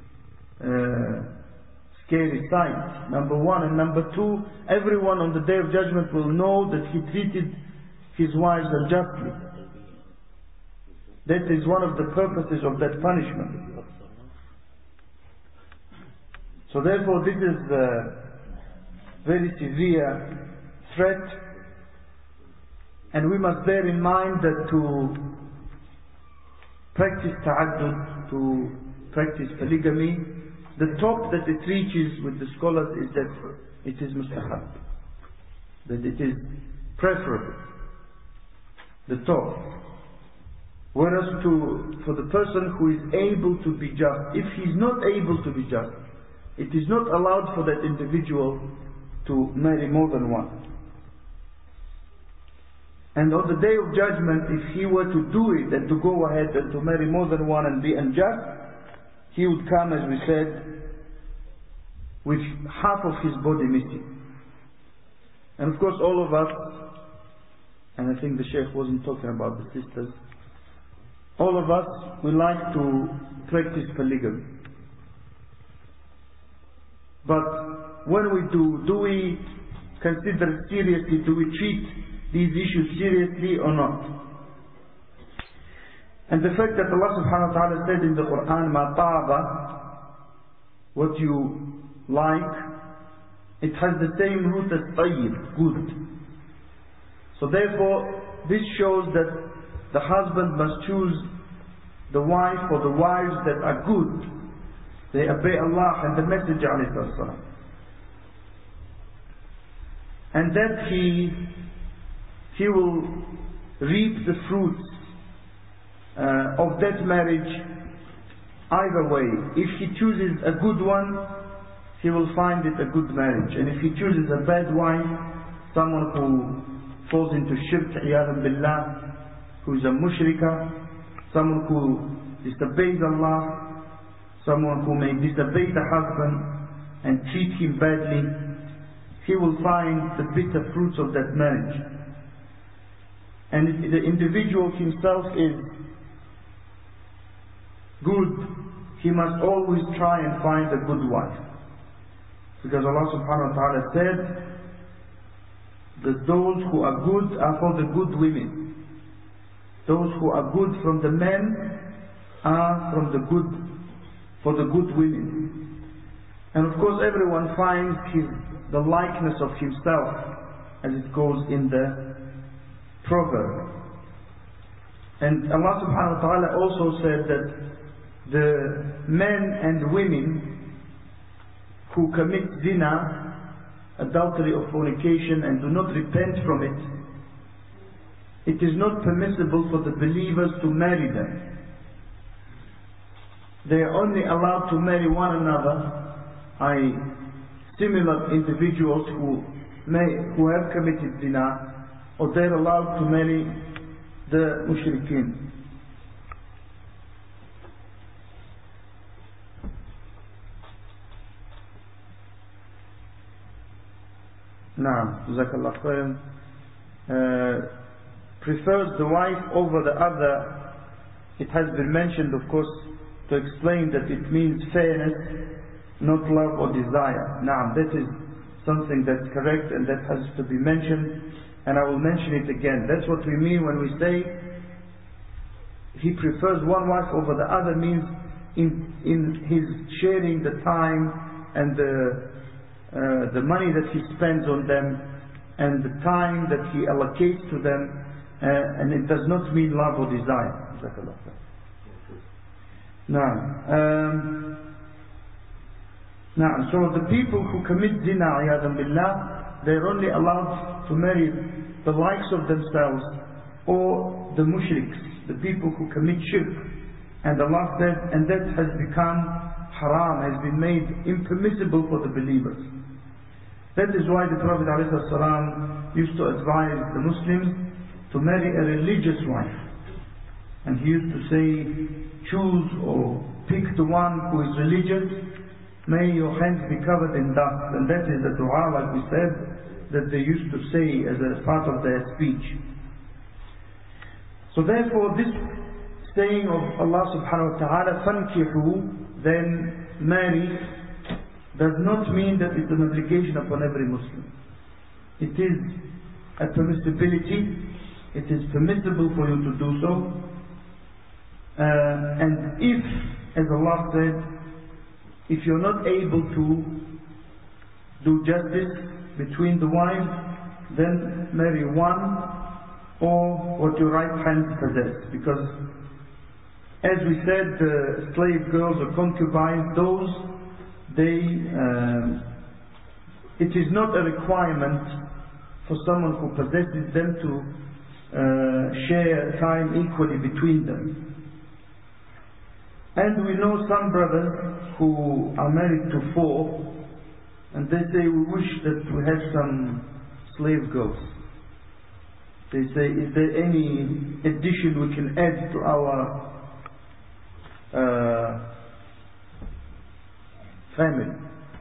scary sight, number one. And number two, everyone on the day of judgment will know that he treated his wives unjustly. That is one of the purposes of that punishment. So therefore this is a very severe threat, and we must bear in mind that to practice ta'addud, to practice polygamy, the top that it reaches with the scholars is that it is mustahab, that it is preferable, the top. Whereas for the person who is able to be just, if he is not able to be just, it is not allowed for that individual to marry more than one. And on the day of judgment, if he were to do it and to go ahead and to marry more than one and be unjust, he would come, as we said, with half of his body missing. And of course all of us, and I think the Shaykh wasn't talking about the sisters, all of us, we like to practice polygamy. But when we do we consider it seriously? Do we treat these issues seriously or not? And the fact that Allah subhanahu wa ta'ala said in the Quran, مَا طَابَ, what you like, it has the same root as tayyib, good. So therefore, this shows that the husband must choose the wife or the wives that are good. They obey Allah and the Messenger alayhi salam. And that he will reap the fruits of that marriage either way. If he chooses a good one, he will find it a good marriage. And if he chooses a bad wife, someone who falls into shirk, iyadhan billah, who is a mushrika, someone who disobeys Allah, someone who may disobey the husband, and treat him badly, he will find the bitter fruits of that marriage. And if the individual himself is good, he must always try and find a good wife. Because Allah subhanahu wa ta'ala said that those who are good are for the good women. Those who are good from the men are for the good women. And of course everyone finds the likeness of himself, as it goes in the proverb. And Allah subhanahu wa ta'ala also said that the men and women who commit zina, adultery or fornication, and do not repent from it, it is not permissible for the believers to marry them. They are only allowed to marry one another, similar individuals who have committed zina, or they are allowed to marry the mushrikeen. Naam, Jazakallah khairan. Prefers the wife over the other. It has been mentioned, of course, to explain that it means fairness, not love or desire. Naam, that is something that's correct and that has to be mentioned, and I will mention it again. That's what we mean when we say he prefers one wife over the other, means in his sharing the time and the money that he spends on them and the time that he allocates to them, and it does not mean love or desire. Now, so the people who commit zina, a'yadhan billah, they're only allowed to marry the likes of themselves or the mushriks, the people who commit shirk. And Allah said, and that has become haram, has been made impermissible for the believers. That is why the Prophet ﷺ used to advise the Muslims to marry a religious wife. And he used to say, choose or pick the one who is religious, may your hands be covered in dust. And that is the dua, like we said, that they used to say as a part of their speech. So therefore this saying of Allah subhanahu wa ta'ala, فَانْكِحُوا, then marry, does not mean that it's an obligation upon every Muslim. It is a permissibility. It is permissible for you to do so. And if, as Allah said, if you're not able to do justice between the wives, then marry one or what your right hand possess. Because as we said, the slave girls or concubines, those, it is not a requirement for someone who possesses them to share time equally between them. And we know some brothers who are married to 4, and they say, we wish that we had some slave girls. They say, is there any addition we can add to our family?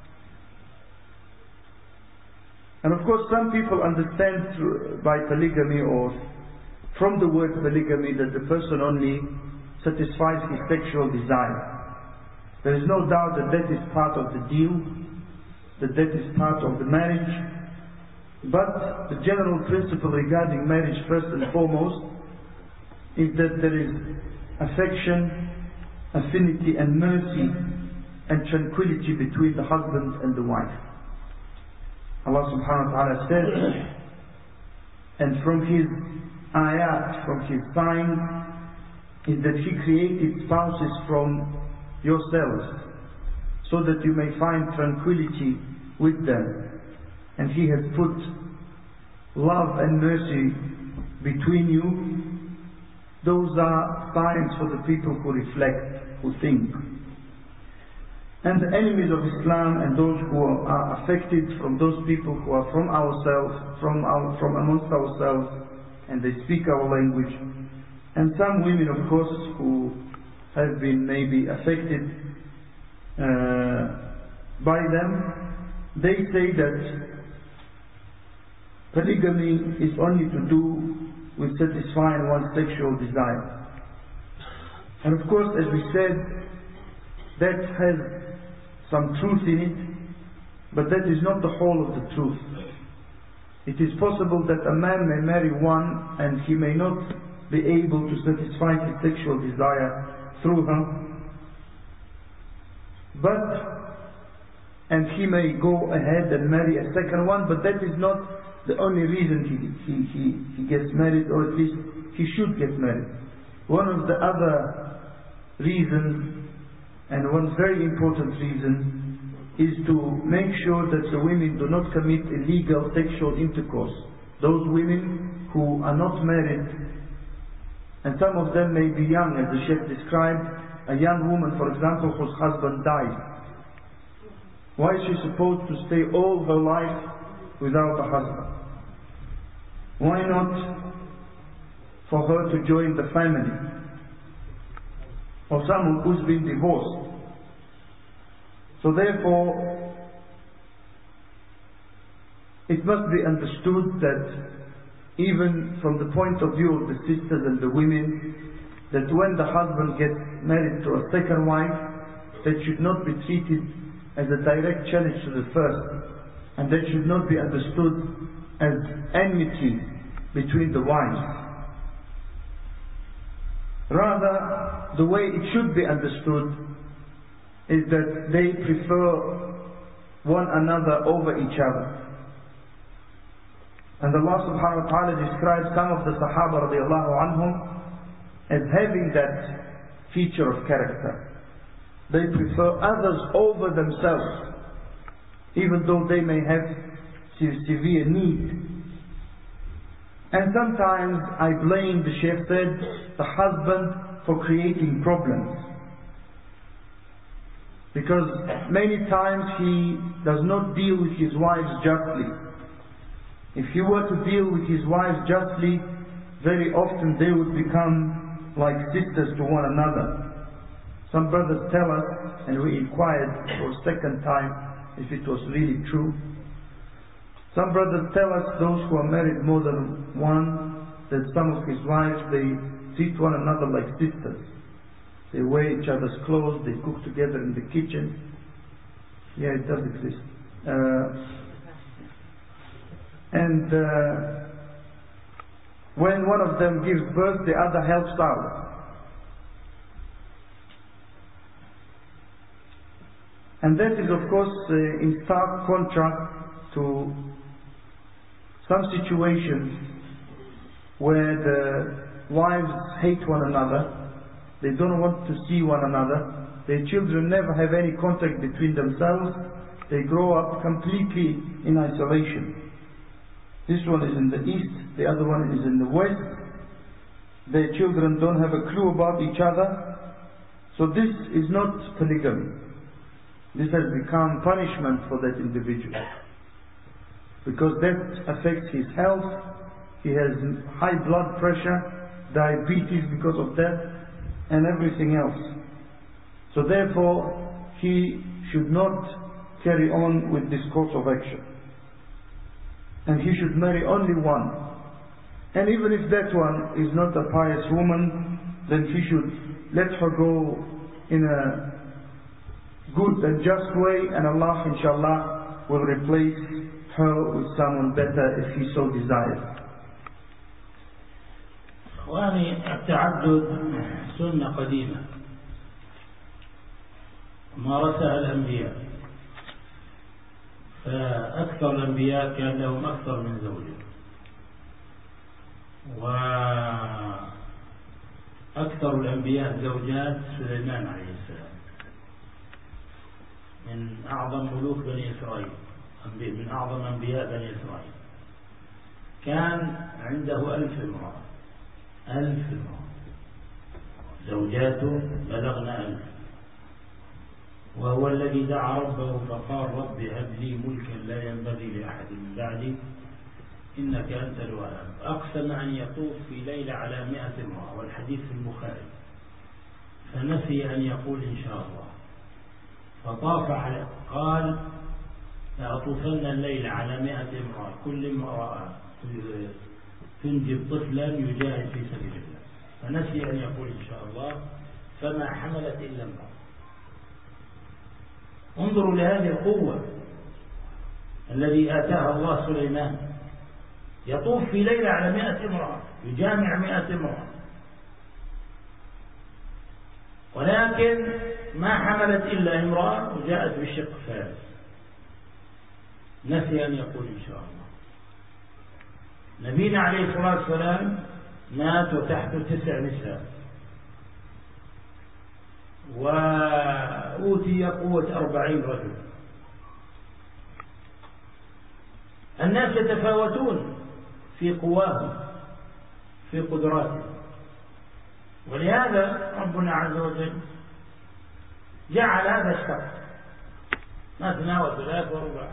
And of course some people understand by polygamy, or from the word polygamy, that the person only satisfies his sexual desire. There is no doubt that that is part of the deal, that is part of the marriage. But the general principle regarding marriage, first and foremost, is that there is affection, affinity and mercy and tranquility between the husband and the wife. Allah subhanahu wa ta'ala said, and from His ayat, from His signs, is that He created spouses from yourselves, so that you may find tranquility with them. And He has put love and mercy between you. Those are signs for the people who reflect, who think. And the enemies of Islam and those who are affected from those people who are from ourselves, from amongst ourselves, and they speak our language. And some women, of course, who have been maybe affected by them, they say that polygamy is only to do with satisfying one's sexual desire. And of course, as we said, that has some truth in it, but that is not the whole of the truth. It is possible that a man may marry one and he may not be able to satisfy his sexual desire through her, and he may go ahead and marry a second one, but that is not the only reason he gets married, or at least he should get married. One of the other reasons, and one very important reason, is to make sure that the women do not commit illegal sexual intercourse. Those women who are not married, and some of them may be young, as the Sheikh described, a young woman, for example, whose husband died. Why is she supposed to stay all her life without a husband? Why not for her to join the family? Or someone who's been divorced. So therefore, it must be understood that even from the point of view of the sisters and the women, that when the husband gets married to a second wife, that should not be treated as a direct challenge to the first, and that should not be understood as enmity between the wives. Rather, the way it should be understood is that they prefer one another over each other. And Allah subhanahu wa ta'ala describes some of the Sahaba radiallahu anhum as having that feature of character. They prefer others over themselves, even though they may have severe need. And sometimes I blame, the Shaykh said, the husband for creating problems. Because many times he does not deal with his wives justly. If he were to deal with his wives justly, very often they would become like sisters to one another. Some brothers tell us, and we inquired for a second time if it was really true. Some brothers tell us, those who are married more than one, that some of his wives, they treat one another like sisters. They wear each other's clothes, they cook together in the kitchen. Yeah, it does exist. When one of them gives birth, the other helps out. And that is, of course, in stark contrast to some situations where the wives hate one another, they don't want to see one another, their children never have any contact between themselves, they grow up completely in isolation. This one is in the east, the other one is in the west. Their children don't have a clue about each other. So this is not polygamy. This has become punishment for that individual. Because that affects his health. He has high blood pressure, diabetes because of that, and everything else. So therefore, he should not carry on with this course of action. And he should marry only one. And even if that one is not a pious woman, then he should let her go in a good and just way, and Allah inshallah will replace her with someone better if he so desires. إخواني، التعدد سنة قديمة مارسها الأنبياء، فأكثر الأنبياء كان لهم أكثر من زوجة، وأكثر الأنبياء زوجات سليمان عليه السلام، من أعظم ملوك بني إسرائيل، من أعظم أنبياء بني إسرائيل، كان عنده 1000 امرأة، 1000 امرأة، زوجاته بلغن 1000. وهو الذي دعا ربه فقال رب هب لي ملكا لا ينبغي لأحد من بعدي إنك أنت الوهاب. أقسم أن يطوف في ليلة على 100 امرأة، والحديث في البخاري، فنسي أن يقول إن شاء الله، فطاف على قال لأطوفن الليل على 100 امرأة كل امرأة تنجب طفلا يجاهد في سبيل الله، فنسي أن يقول إن شاء الله فما حملت إلا امرأة. انظروا لهذه القوة الذي آتاها الله سليمان، يطوف في ليلة على 100 امرأة، يجامع 100 امرأة، ولكن ما حملت إلا امرأة وجاءت بالشق فارس، نسي أن يقول إن شاء الله. نبينا عليه الصلاة والسلام مات وتحته 9 نساء، وأوتي قوة 40 رجل. الناس يتفاوتون في قواهم في قدراتهم، ولهذا ربنا عز وجل جعل هذا الشرط مثنى وثلاث ورباع.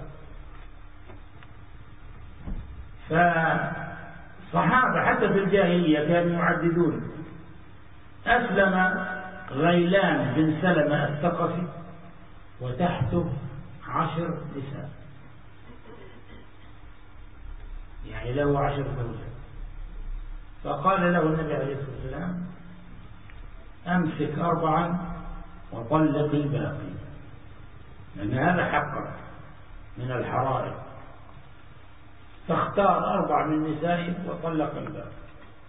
فالصحابة حتى في الجاهلية كانوا يعددون. أسلم غيلان بن سلمة الثقفي وتحته 10 نساء، يعني له 10 زوجات. فقال له النبي عليه الصلاة والسلام أمسك 4 وطلق الباقي، لأن هذا حقك من الحرائر. فاختار 4 من نسائه وطلق الباقي.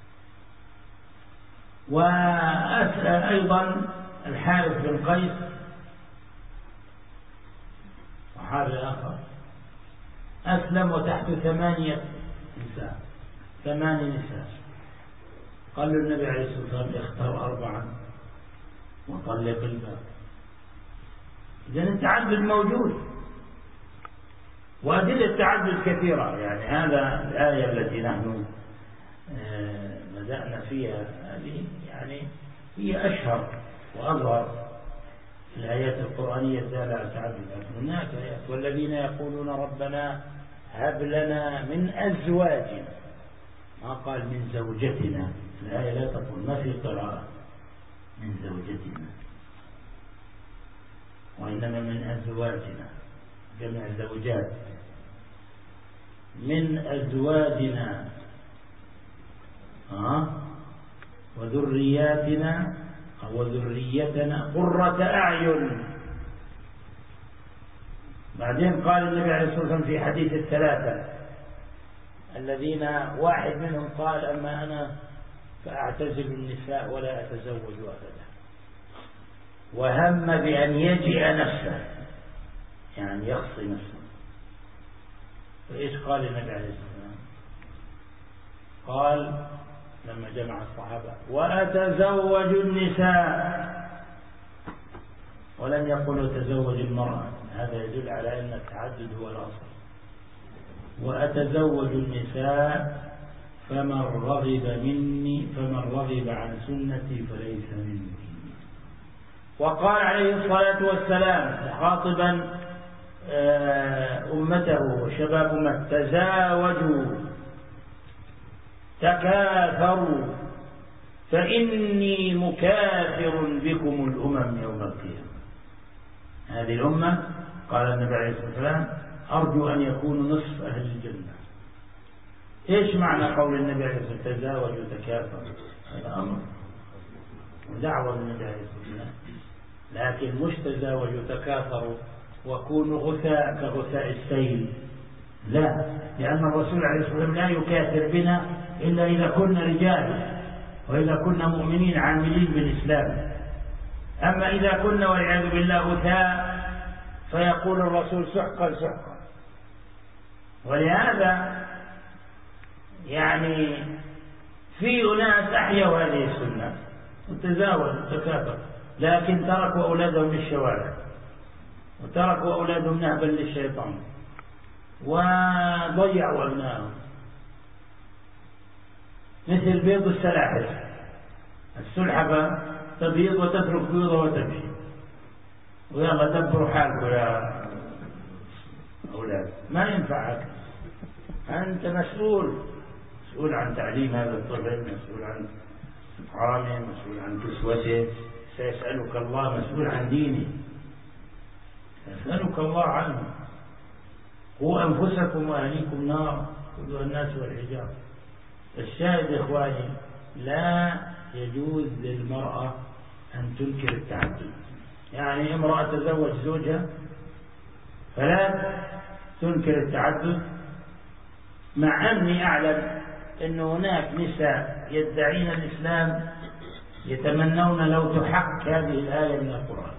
وأسأل أيضا الحارث بن قيس صحابي آخر أسلم وتحته 8 نساء، 8 نساء. قال له النبي عليه الصلاة والسلام اختار 4 وطلق الباقي. إذن التعدد موجود، وأدلة التعدد كثيرة. يعني هذا الآية التي نحن بدأنا فيها هذه يعني هي أشهر وأظهر الآيات القرآنية الدالة على التعدد. هناك آيات والذين يقولون ربنا هب لنا من أزواجنا، ما قال من زوجتنا، الآية لا تقول، ما في قراءة من زوجتنا، وإنما من أزواجنا، جمع زوجات، من أزواجنا وذرياتنا أو ذريتنا قرة أعين. بعدين قال النبي عليه الصلاة والسلام في حديث الثلاثة الذين واحد منهم قال أما أنا فأعتزل النساء ولا أتزوج أبدا، وهم بأن يجئ نفسه، يعني يخصي نفسه. فإيش قال النبي عليه الصلاة والسلام؟ قال لما جمع الصحابة وأتزوج النساء، ولم يقل تزوج المرأة. هذا يدل على أن التعدد هو الأصل. وأتزوج النساء فمن رغب عن سنتي فليس مني. وقال عليه الصلاة والسلام مخاطبا أمته وشباب أمته تزاوجوا تكاثروا فإني مكاثر بكم الأمم يوم القيامة. هذه الأمة قال النبي عليه الصلاة والسلام أرجو أن يكونوا نصف أهل الجنة. إيش معنى قول النبي عليه الصلاة والسلام تزاوجوا تكاثروا؟ هذا أمر ودعوة من النبي عليه الصلاة والسلام، لكن مش تزاوجوا تكاثروا وكونوا غثاء كغثاء السيل، لا، لأن الرسول عليه الصلاة والسلام لا يكاثر بنا إلا إذا كنا رجال وإذا كنا مؤمنين عاملين بالإسلام. أما إذا كنا والعياذ بالله غثاء فيقول الرسول سحقا سحقا. ولهذا يعني في أناس أحيوا هذه السنة وتزاوجوا التكاثر، لكن تركوا أولادهم للشوارع وتركوا أولادهم نهبا للشيطان وضيعوا أبنائهم، مثل بيض السلاحف، السلحفة تبيض وتترك بيضة وتمشي، ويلا دبروا حالكم يا أولاد، ما ينفعك، أنت مسؤول عن تعليم هذا الطفل، مسؤول عن طعامه، مسؤول عن كسوته، سيسألك الله، مسؤول عن دينه. أسألك الله عنه. قوا أنفسكم وأهليكم نار وقودها الناس والحجارة. الشاهد إخواني، لا يجوز للمرأة أن تنكر التعدد. يعني امرأة تزوج زوجها فلا تنكر التعدد، مع أني أعلم أن هناك نساء يدعين الإسلام يتمنون لو تحق هذه الآية من القرآن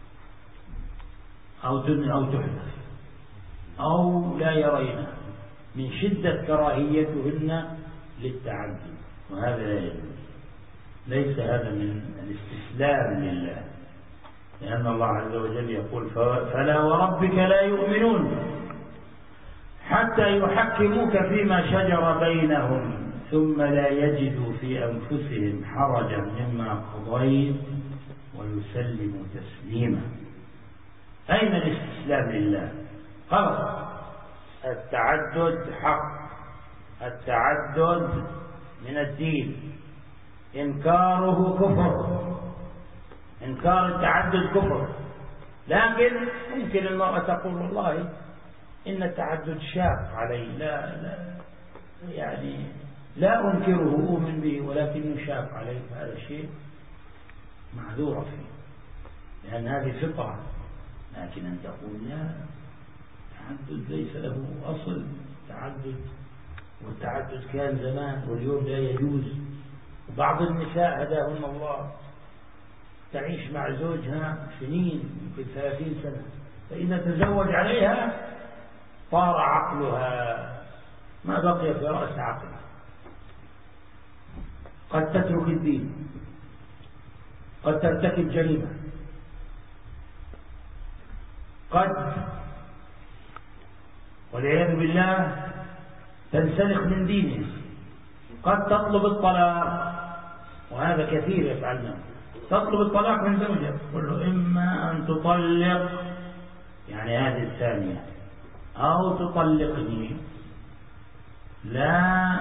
أو تحدث أو لا يرين من شدة كراهيتهن للتعدد، وهذا لا يجوز. ليس هذا من الاستسلام لله، لأن الله عز وجل يقول فلا وربك لا يؤمنون حتى يحكموك فيما شجر بينهم ثم لا يجدوا في أنفسهم حرجا مما قضيت ويسلموا تسليما. أين الاستسلام لله؟ خلاص، التعدد حق، التعدد من الدين، إنكاره كفر، إنكار التعدد كفر. لكن ممكن المرأة تقول والله إن التعدد شاق علي، يعني لا أنكره أؤمن به ولكنه شاق علي، هذا شيء معذورة فيه لأن هذه فطرة. لكن أن تقول لا، التعدد ليس له أصل تعدد، والتعدد كان زمان واليوم لا يجوز. بعض النساء هداهن الله تعيش مع زوجها سنين، يمكن 30 سنة، فإذا تزوج عليها طار عقلها، ما بقي في رأس عقلها. قد تترك الدين، قد ترتكب جريمة، قد والعياذ بالله تنسلخ من دينه، قد تطلب الطلاق، وهذا كثير يفعلنا، تطلب الطلاق من زوجها، تقول له إما أن تطلق يعني هذه الثانية أو تطلقني، لا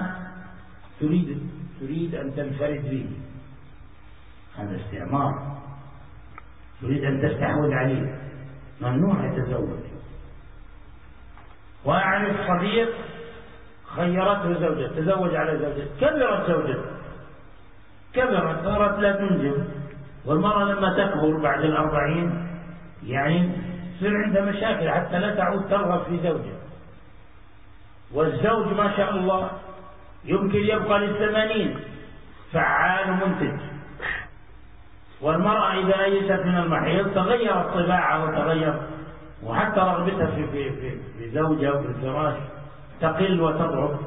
تريد أن تنفرد به، هذا استعمار، تريد أن تستحوذ عليه، ممنوع يتزوج. وأعرف صديق خيرته زوجته، تزوج على زوجته، كبرت زوجته، كبرت صارت لا تنجب، والمرأة لما تكبر بعد 40 يعني تصير عندها مشاكل حتى لا تعود ترغب في زوجها. والزوج ما شاء الله يمكن يبقى ل80 فعال ومنتج، والمرأة إذا أيست من المحيض تغيرت طباعها وتغير، وحتى رغبتها في زوجها وفي الفراش تقل وتضعف.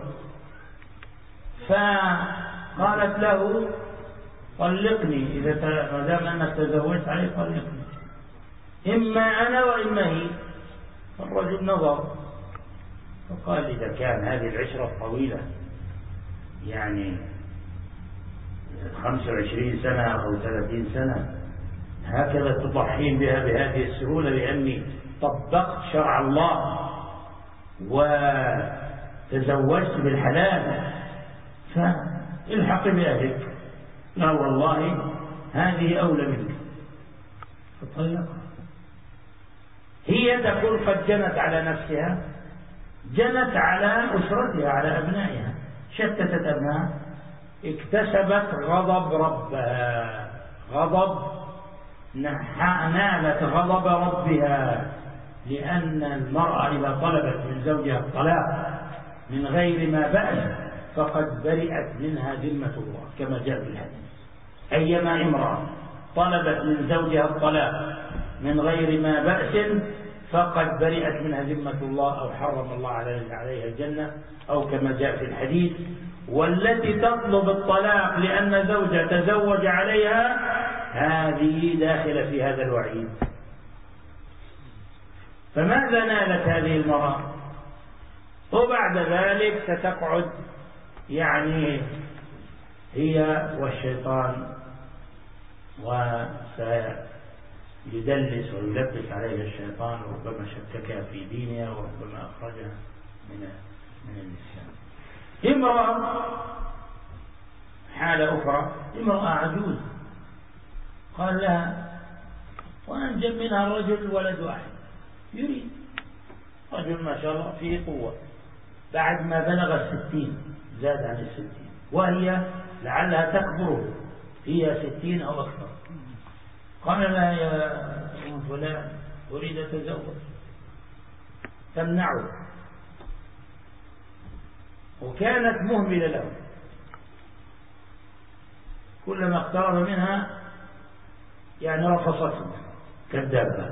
فقالت له طلقني، إذا ما دام أنك تزوجت عليه طلقني، إما أنا وإما هي. فالرجل نظر فقال إذا كان هذه العشرة الطويلة يعني 25 سنة أو 30 سنة هكذا تضحين بها بهذه السهولة لأني طبقت شرع الله وتزوجت بالحلال، فالحق بأهلك. لا والله هذه أولى منك، فطلقها. هي تقول قد جنت على نفسها، جنت على أسرتها على أبنائها، شتتت أبنائها، اكتسبت غضب ربها، نالت غضب ربها، لأن المرأة إذا طلبت من زوجها الطلاق من غير ما بأس فقد برئت منها ذمة الله كما جاء في الحديث. أيما امرأة طلبت من زوجها الطلاق من غير ما بأس فقد برئت منها ذمة الله أو حرم الله عليها الجنة أو كما جاء في الحديث. والتي تطلب الطلاق لأن زوجها تزوج عليها هذه داخلة في هذا الوعيد. فماذا نالت هذه المرأة؟ وبعد ذلك ستقعد يعني هي والشيطان وسيدلس ويلبس عليها الشيطان، وربما شككها في دينها وربما أخرجها من الإسلام. امرأة حالة أخرى، امرأة عجوز قال لها وأنجب منها الرجل ولد واحد، يريد رجل ما شاء الله فيه قوة، بعد ما بلغ 60 زاد عن 60، وهي لعلها تكبر، هي 60 أو أكثر. قال لا يا أم فلان أريد أتزوج، تمنعه، وكانت مهملة له، كلما اقترب منها يعني رفصته كالدابة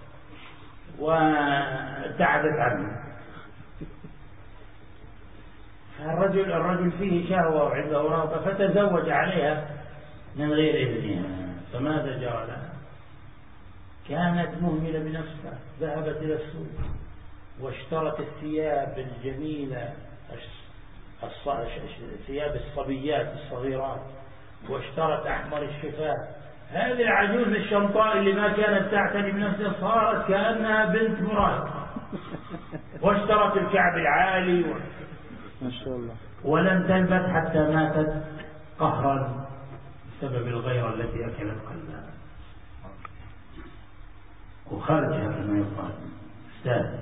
وابتعدت عنه. الرجل فيه شهوة وعنده رغبة، فتزوج عليها من غير إذنها. فماذا جرى لها؟ كانت مهملة بنفسها، ذهبت إلى السوق واشترت الثياب الجميلة، ثياب الصبيات الصغيرات، واشترت أحمر الشفاه. هذه العجوز الشمطاء اللي ما كانت تعتني بنفسها صارت كأنها بنت مراهقة، واشترت الكعب العالي ما شاء الله، ولم تلبث حتى ماتت قهرا بسبب الغيرة التي أكلت قلبها وخرجها كما يقال استاذ،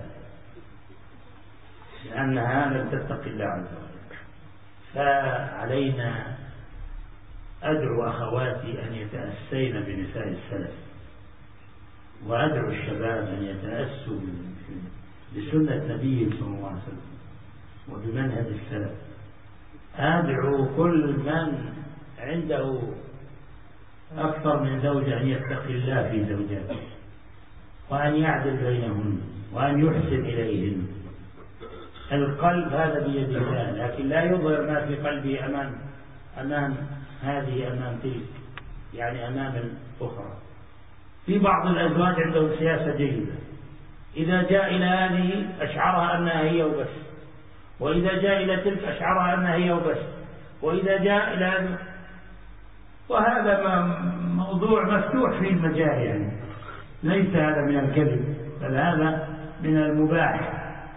لأنها لم تتق الله عز وجل. فعلينا أدعو أخواتي أن يتأسين بنساء السلف، وأدعو الشباب أن يتأسوا بسنة نبيه صلى الله عليه وسلم وبمنهج السلف. أدعو كل من عنده أكثر من زوجة أن يتقي الله في زوجاته، وأن يعدل بينهن، وأن يحسن إليهن. القلب هذا بيد الله، لكن لا يظهر ما في قلبه أمام هذه أمام تلك، يعني أمام الأخرى. في بعض الأزواج عندهم سياسة جيدة، إذا جاء إلى هذه أشعرها أنها هي وبس، وإذا جاء إلى تلك أشعرها أنها هي وبس، وإذا جاء إلى هذا، وهذا موضوع مفتوح فيه المجال، يعني ليس هذا من الكذب، بل هذا من المباح.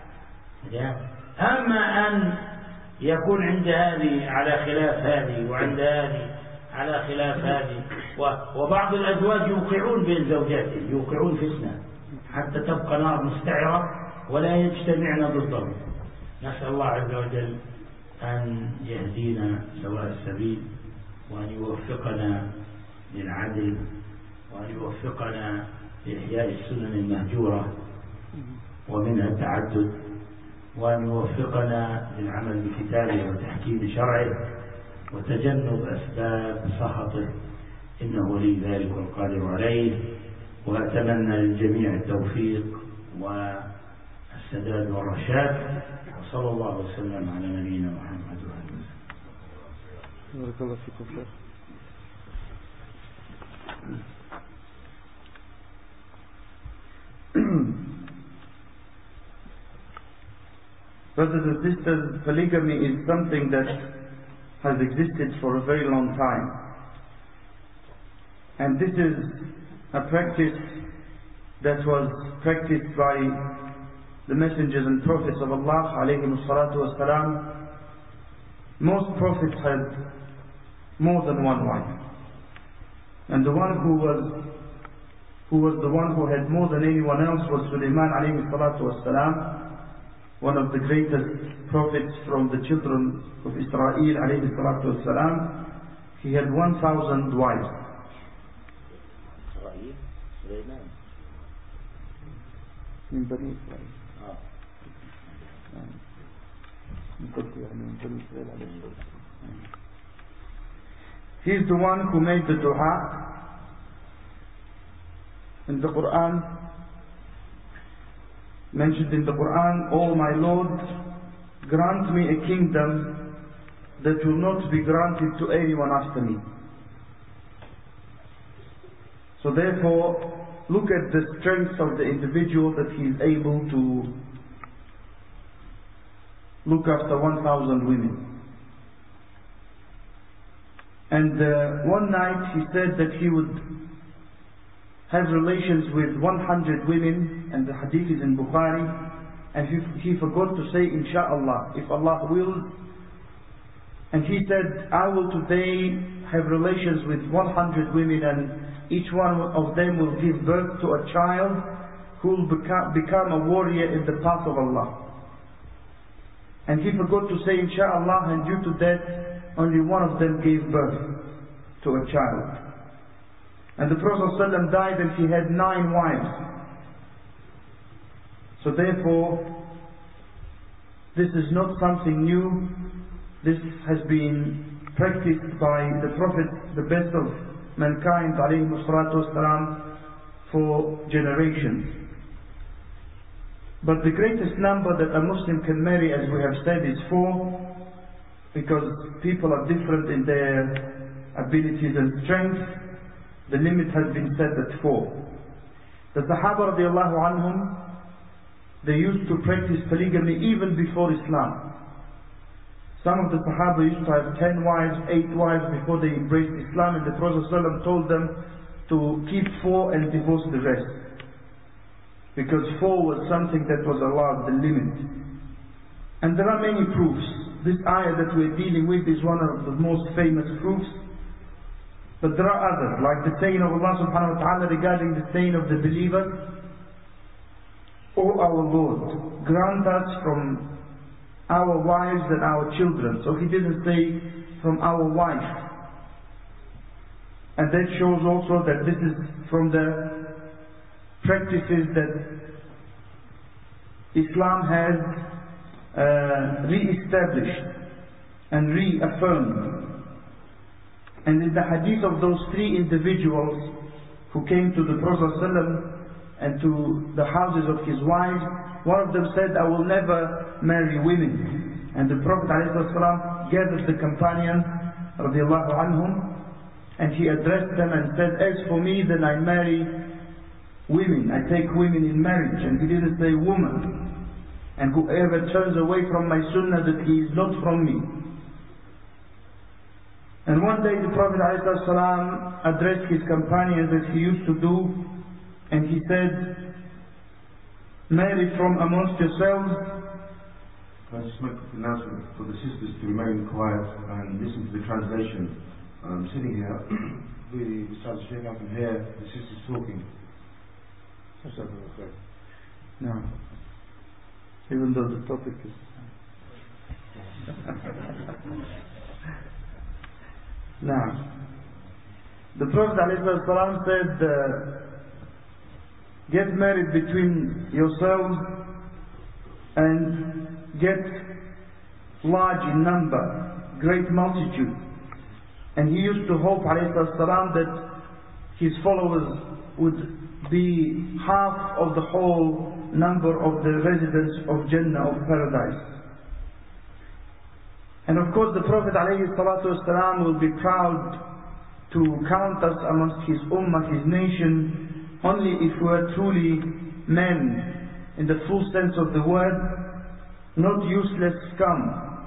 أما أن يكون عند هذه على خلاف هذه، وعند هذه على خلاف هذه، وبعض الأزواج يوقعون بين زوجاتهم، يوقعون فتنة حتى تبقى نار مستعرة ولا يجتمعن ضدهم. نسأل الله عز وجل أن يهدينا سواء السبيل، وأن يوفقنا للعدل، وأن يوفقنا لإحياء السنن المهجورة ومنها التعدد، وأن يوفقنا للعمل بكتابه وتحكيم شرعه وتجنب أسباب سخطه، إنه ولي ذلك والقادر عليه. وأتمنى للجميع التوفيق والسداد والرشاد، وصلى الله وسلم على نبينا محمد وعلى آله وسلم. بارك الله فيكم شيخ. Brothers and sisters, polygamy is something that has existed for a very long time. And this is a practice that was practiced by the messengers and prophets of Allah alayhimus salatu wassalam. Most prophets had more than one wife. And the one who was the one who had more than anyone else was Sulaiman alayhi salatu wassalam, one of the greatest prophets from the children of Israel alayhi salatu wassalam. He had 1,000 wives. من بني إسرائيل. He is the one who made the dua in the Quran, mentioned in the Quran, "O my Lord, grant me a kingdom that will not be granted to anyone after me." So therefore, look at the strength of the individual, that he is able to look after 1,000 women. And one night he said that he would have relations with 100 women, and the hadith is in Bukhari, and he forgot to say inshallah, if Allah wills. And he said, "I will today have relations with 100 women, and each one of them will give birth to a child, who will become a warrior in the path of Allah. And he forgot to say Insha'Allah, and due to that, only one of them gave birth to a child. And the Prophet ﷺ died and he had 9 wives. So therefore, this is not something new. This has been practiced by the Prophet, the best of mankind, alayhi salatu wasalam, for generations. But the greatest number that a Muslim can marry, as we have said, is 4, because people are different in their abilities and strengths. The limit has been set at 4. The Sahaba radiallahu anhum, they used to practice polygamy even before Islam. Some of the Sahaba used to have 10 wives, 8 wives before they embraced Islam, and the Prophet ﷺ told them to keep 4 and divorce the rest. Because 4 was something that was allowed, the limit. And there are many proofs. This ayah that we're dealing with is one of the most famous proofs. But there are others, like the saying of Allah subhanahu wa ta'ala regarding the saying of the believers, O our Lord, grant us from our wives and our children. So he didn't say from our wife. And that shows also that this is from the practices that Islam has re-established and reaffirmed. And in the hadith of those 3 individuals who came to the Prophet ﷺ and to the houses of his wives, one of them said, I will never marry women. And the Prophet ﷺ gathered the companions radiallahu anhum, and he addressed them and said, as for me, then I marry women, I take women in marriage. And he didn't say woman. And whoever turns away from my sunnah, that he is not from me. And one day the Prophet ﷺ addressed his companions as he used to do, and he said, marry from amongst yourselves. Can I just make an announcement for the sisters to remain quiet and listen to the translation? I'm sitting here, besides the Sheikh, I can hear the sisters talking. No. Even though the topic is... Now, the Prophet ﷺ said, get married between yourselves and get large in number, great multitude. And he used to hope ﷺ that his followers would be half of the whole number of the residents of Jannah, of paradise. And of course the Prophet ﷺ will be proud to count us amongst his ummah, his nation, only if we are truly men in the full sense of the word, not useless scum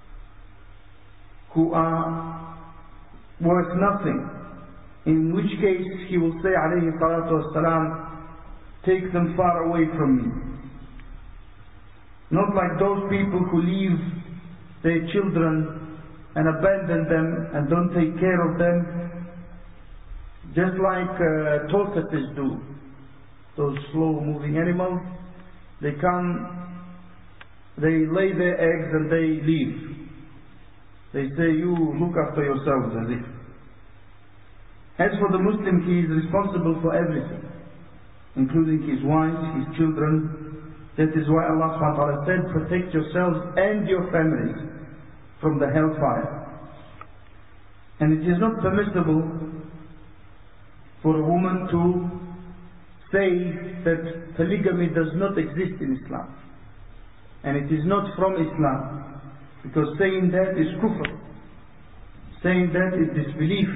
who are worth nothing. In which case he will say alayhi salatu wasalam, take them far away from me. Not like those people who leave their children and abandon them and don't take care of them, just like tortoises do. Those slow moving animals, they come, they lay their eggs and they leave. They say, you look after yourselves, as if. As for the Muslim, he is responsible for everything, including his wives, his children. That is why Allah subhanahu wa ta'ala said, protect yourselves and your families from the hellfire. And it is not permissible for a woman to say that polygamy does not exist in Islam. And it is not from Islam. Because saying that is kufr. Saying that is disbelief.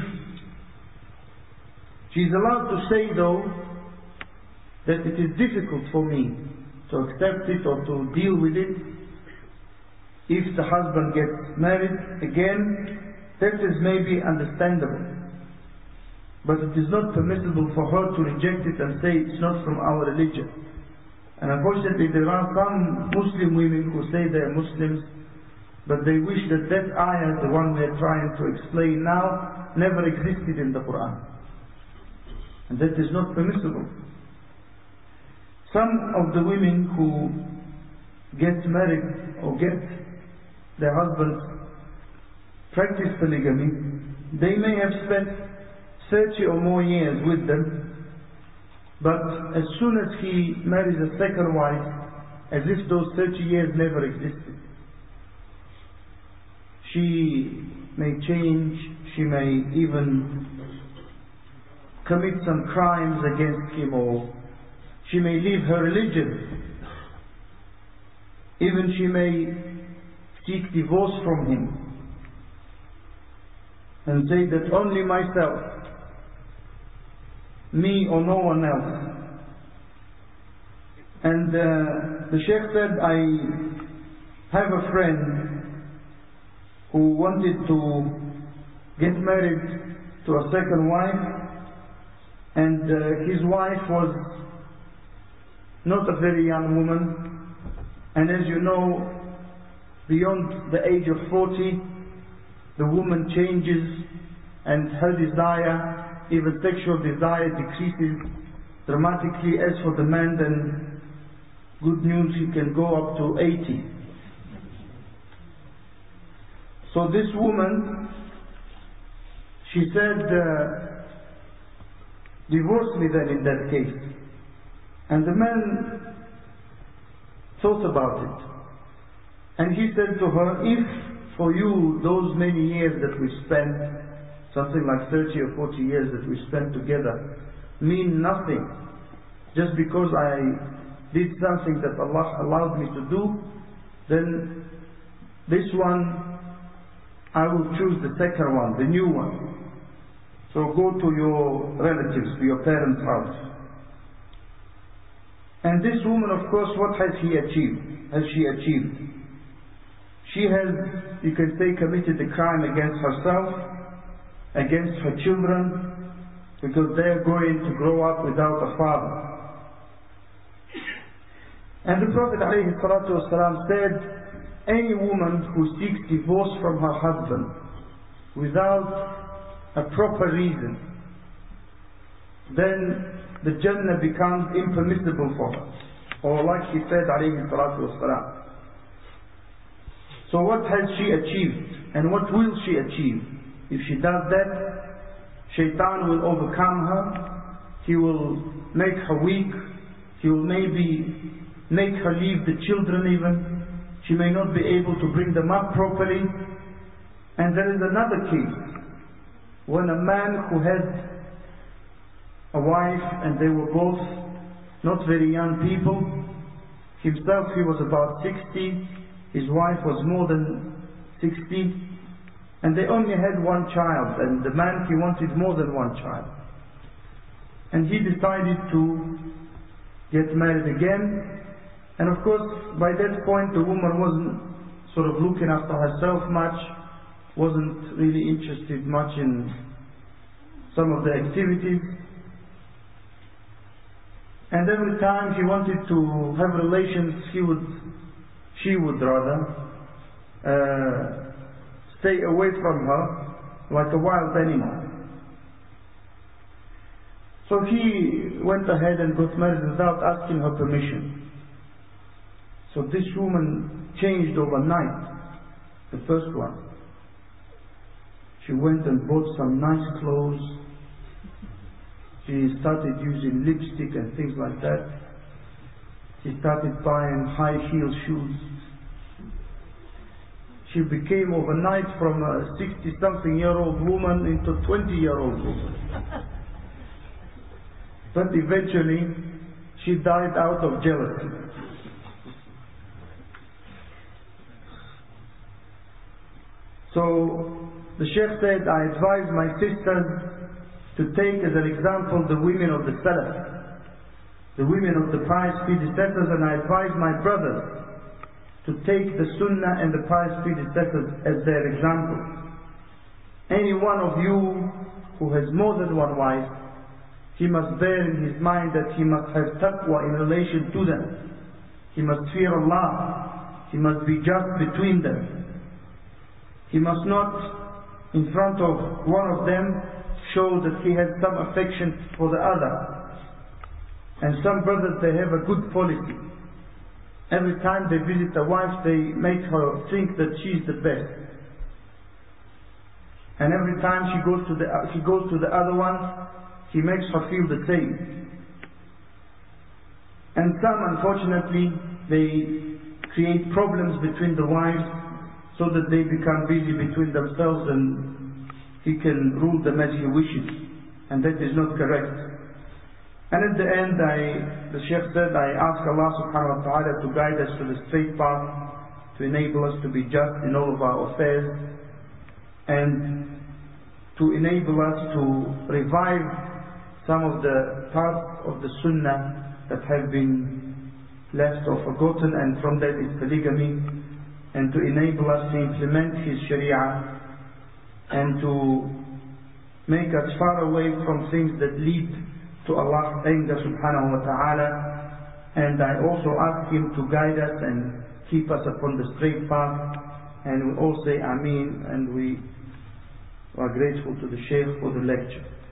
She is allowed to say though that it is difficult for me to accept it or to deal with it. If the husband gets married again, that is maybe understandable. But it is not permissible for her to reject it and say it's not from our religion. And unfortunately there are some Muslim women who say they are Muslims, but they wish that that ayah, the one we are trying to explain now, never existed in the Quran. And that is not permissible. some of the women who get married or get their husbands practice polygamy, they may have spent 30 or more years with them, but as soon as he marries a second wife, as if those 30 years never existed. She may change, she may even commit some crimes against him, or she may leave her religion. Even she may seek divorce from him and say that only myself, me or no one else. And the Sheikh said, I have a friend who wanted to get married to a second wife, and his wife was not a very young woman, and as you know, beyond the age of 40, the woman changes and her desire, even sexual desire, decreases dramatically. As for the man, then good news, he can go up to 80. So this woman, she said, divorce me then in that case. And the man thought about it. And he said to her, if for you those many years that we spent, something like 30 or 40 years that we spent together, mean nothing, just because I did something that Allah allowed me to do, then this one, I will choose the second one, the new one. So go to your relatives, to your parents' house. And this woman, of course, what has she achieved? She has, you can say, committed a crime against herself, against her children, because they are going to grow up without a father. And the Prophet ﷺ said, any woman who seeks divorce from her husband without a proper reason, then the Jannah becomes impermissible for her. Or like he said, ﷺ. So what has she achieved? And what will she achieve? If she does that, Shaitan will overcome her. He will make her weak. He will maybe make her leave the children even. She may not be able to bring them up properly. And there is another case, when a man who had a wife and they were both not very young people, himself he was about 60, his wife was more than 60, and they only had one child, and the man, he wanted more than one child. And he decided to get married again. And of course, by that point, the woman wasn't sort of looking after herself much, wasn't really interested much in some of the activities. And every time he wanted to have relations, she would stay away from her like a wild animal. So he went ahead and got married without asking her permission. So this woman changed overnight, the first one. She went and bought some nice clothes. She started using lipstick and things like that. She started buying high heel shoes. She became overnight from a 60-something-year-old woman into a 20-year-old woman. But eventually, she died out of jealousy. So, the Sheikh said, I advise my sisters to take as an example the women of the Salaf, the women of the pious predecessors, and I advise my brothers to take the Sunnah and the pious predecessors as their example. Any one of you who has more than one wife, he must bear in his mind that he must have taqwa in relation to them. He must fear Allah. He must be just between them. He must not, in front of one of them, show that he has some affection for the other. And some brothers, they have a good policy. Every time they visit a wife, they make her think that she's the best. And every time she goes to the other one, he makes her feel the same. And some, unfortunately, they create problems between the wives so that they become busy between themselves and he can rule them as he wishes. And that is not correct. And at the end, the Shaykh said, I ask Allah subhanahu wa ta'ala to guide us to the straight path, to enable us to be just in all of our affairs, and to enable us to revive some of the parts of the Sunnah that have been left or forgotten, and from that is polygamy, and to enable us to implement His Sharia, and to make us far away from things that lead to Allah's anger subhanahu wa ta'ala. And I also ask Him to guide us and keep us upon the straight path. And we all say Ameen, and we are grateful to the Shaykh for the lecture.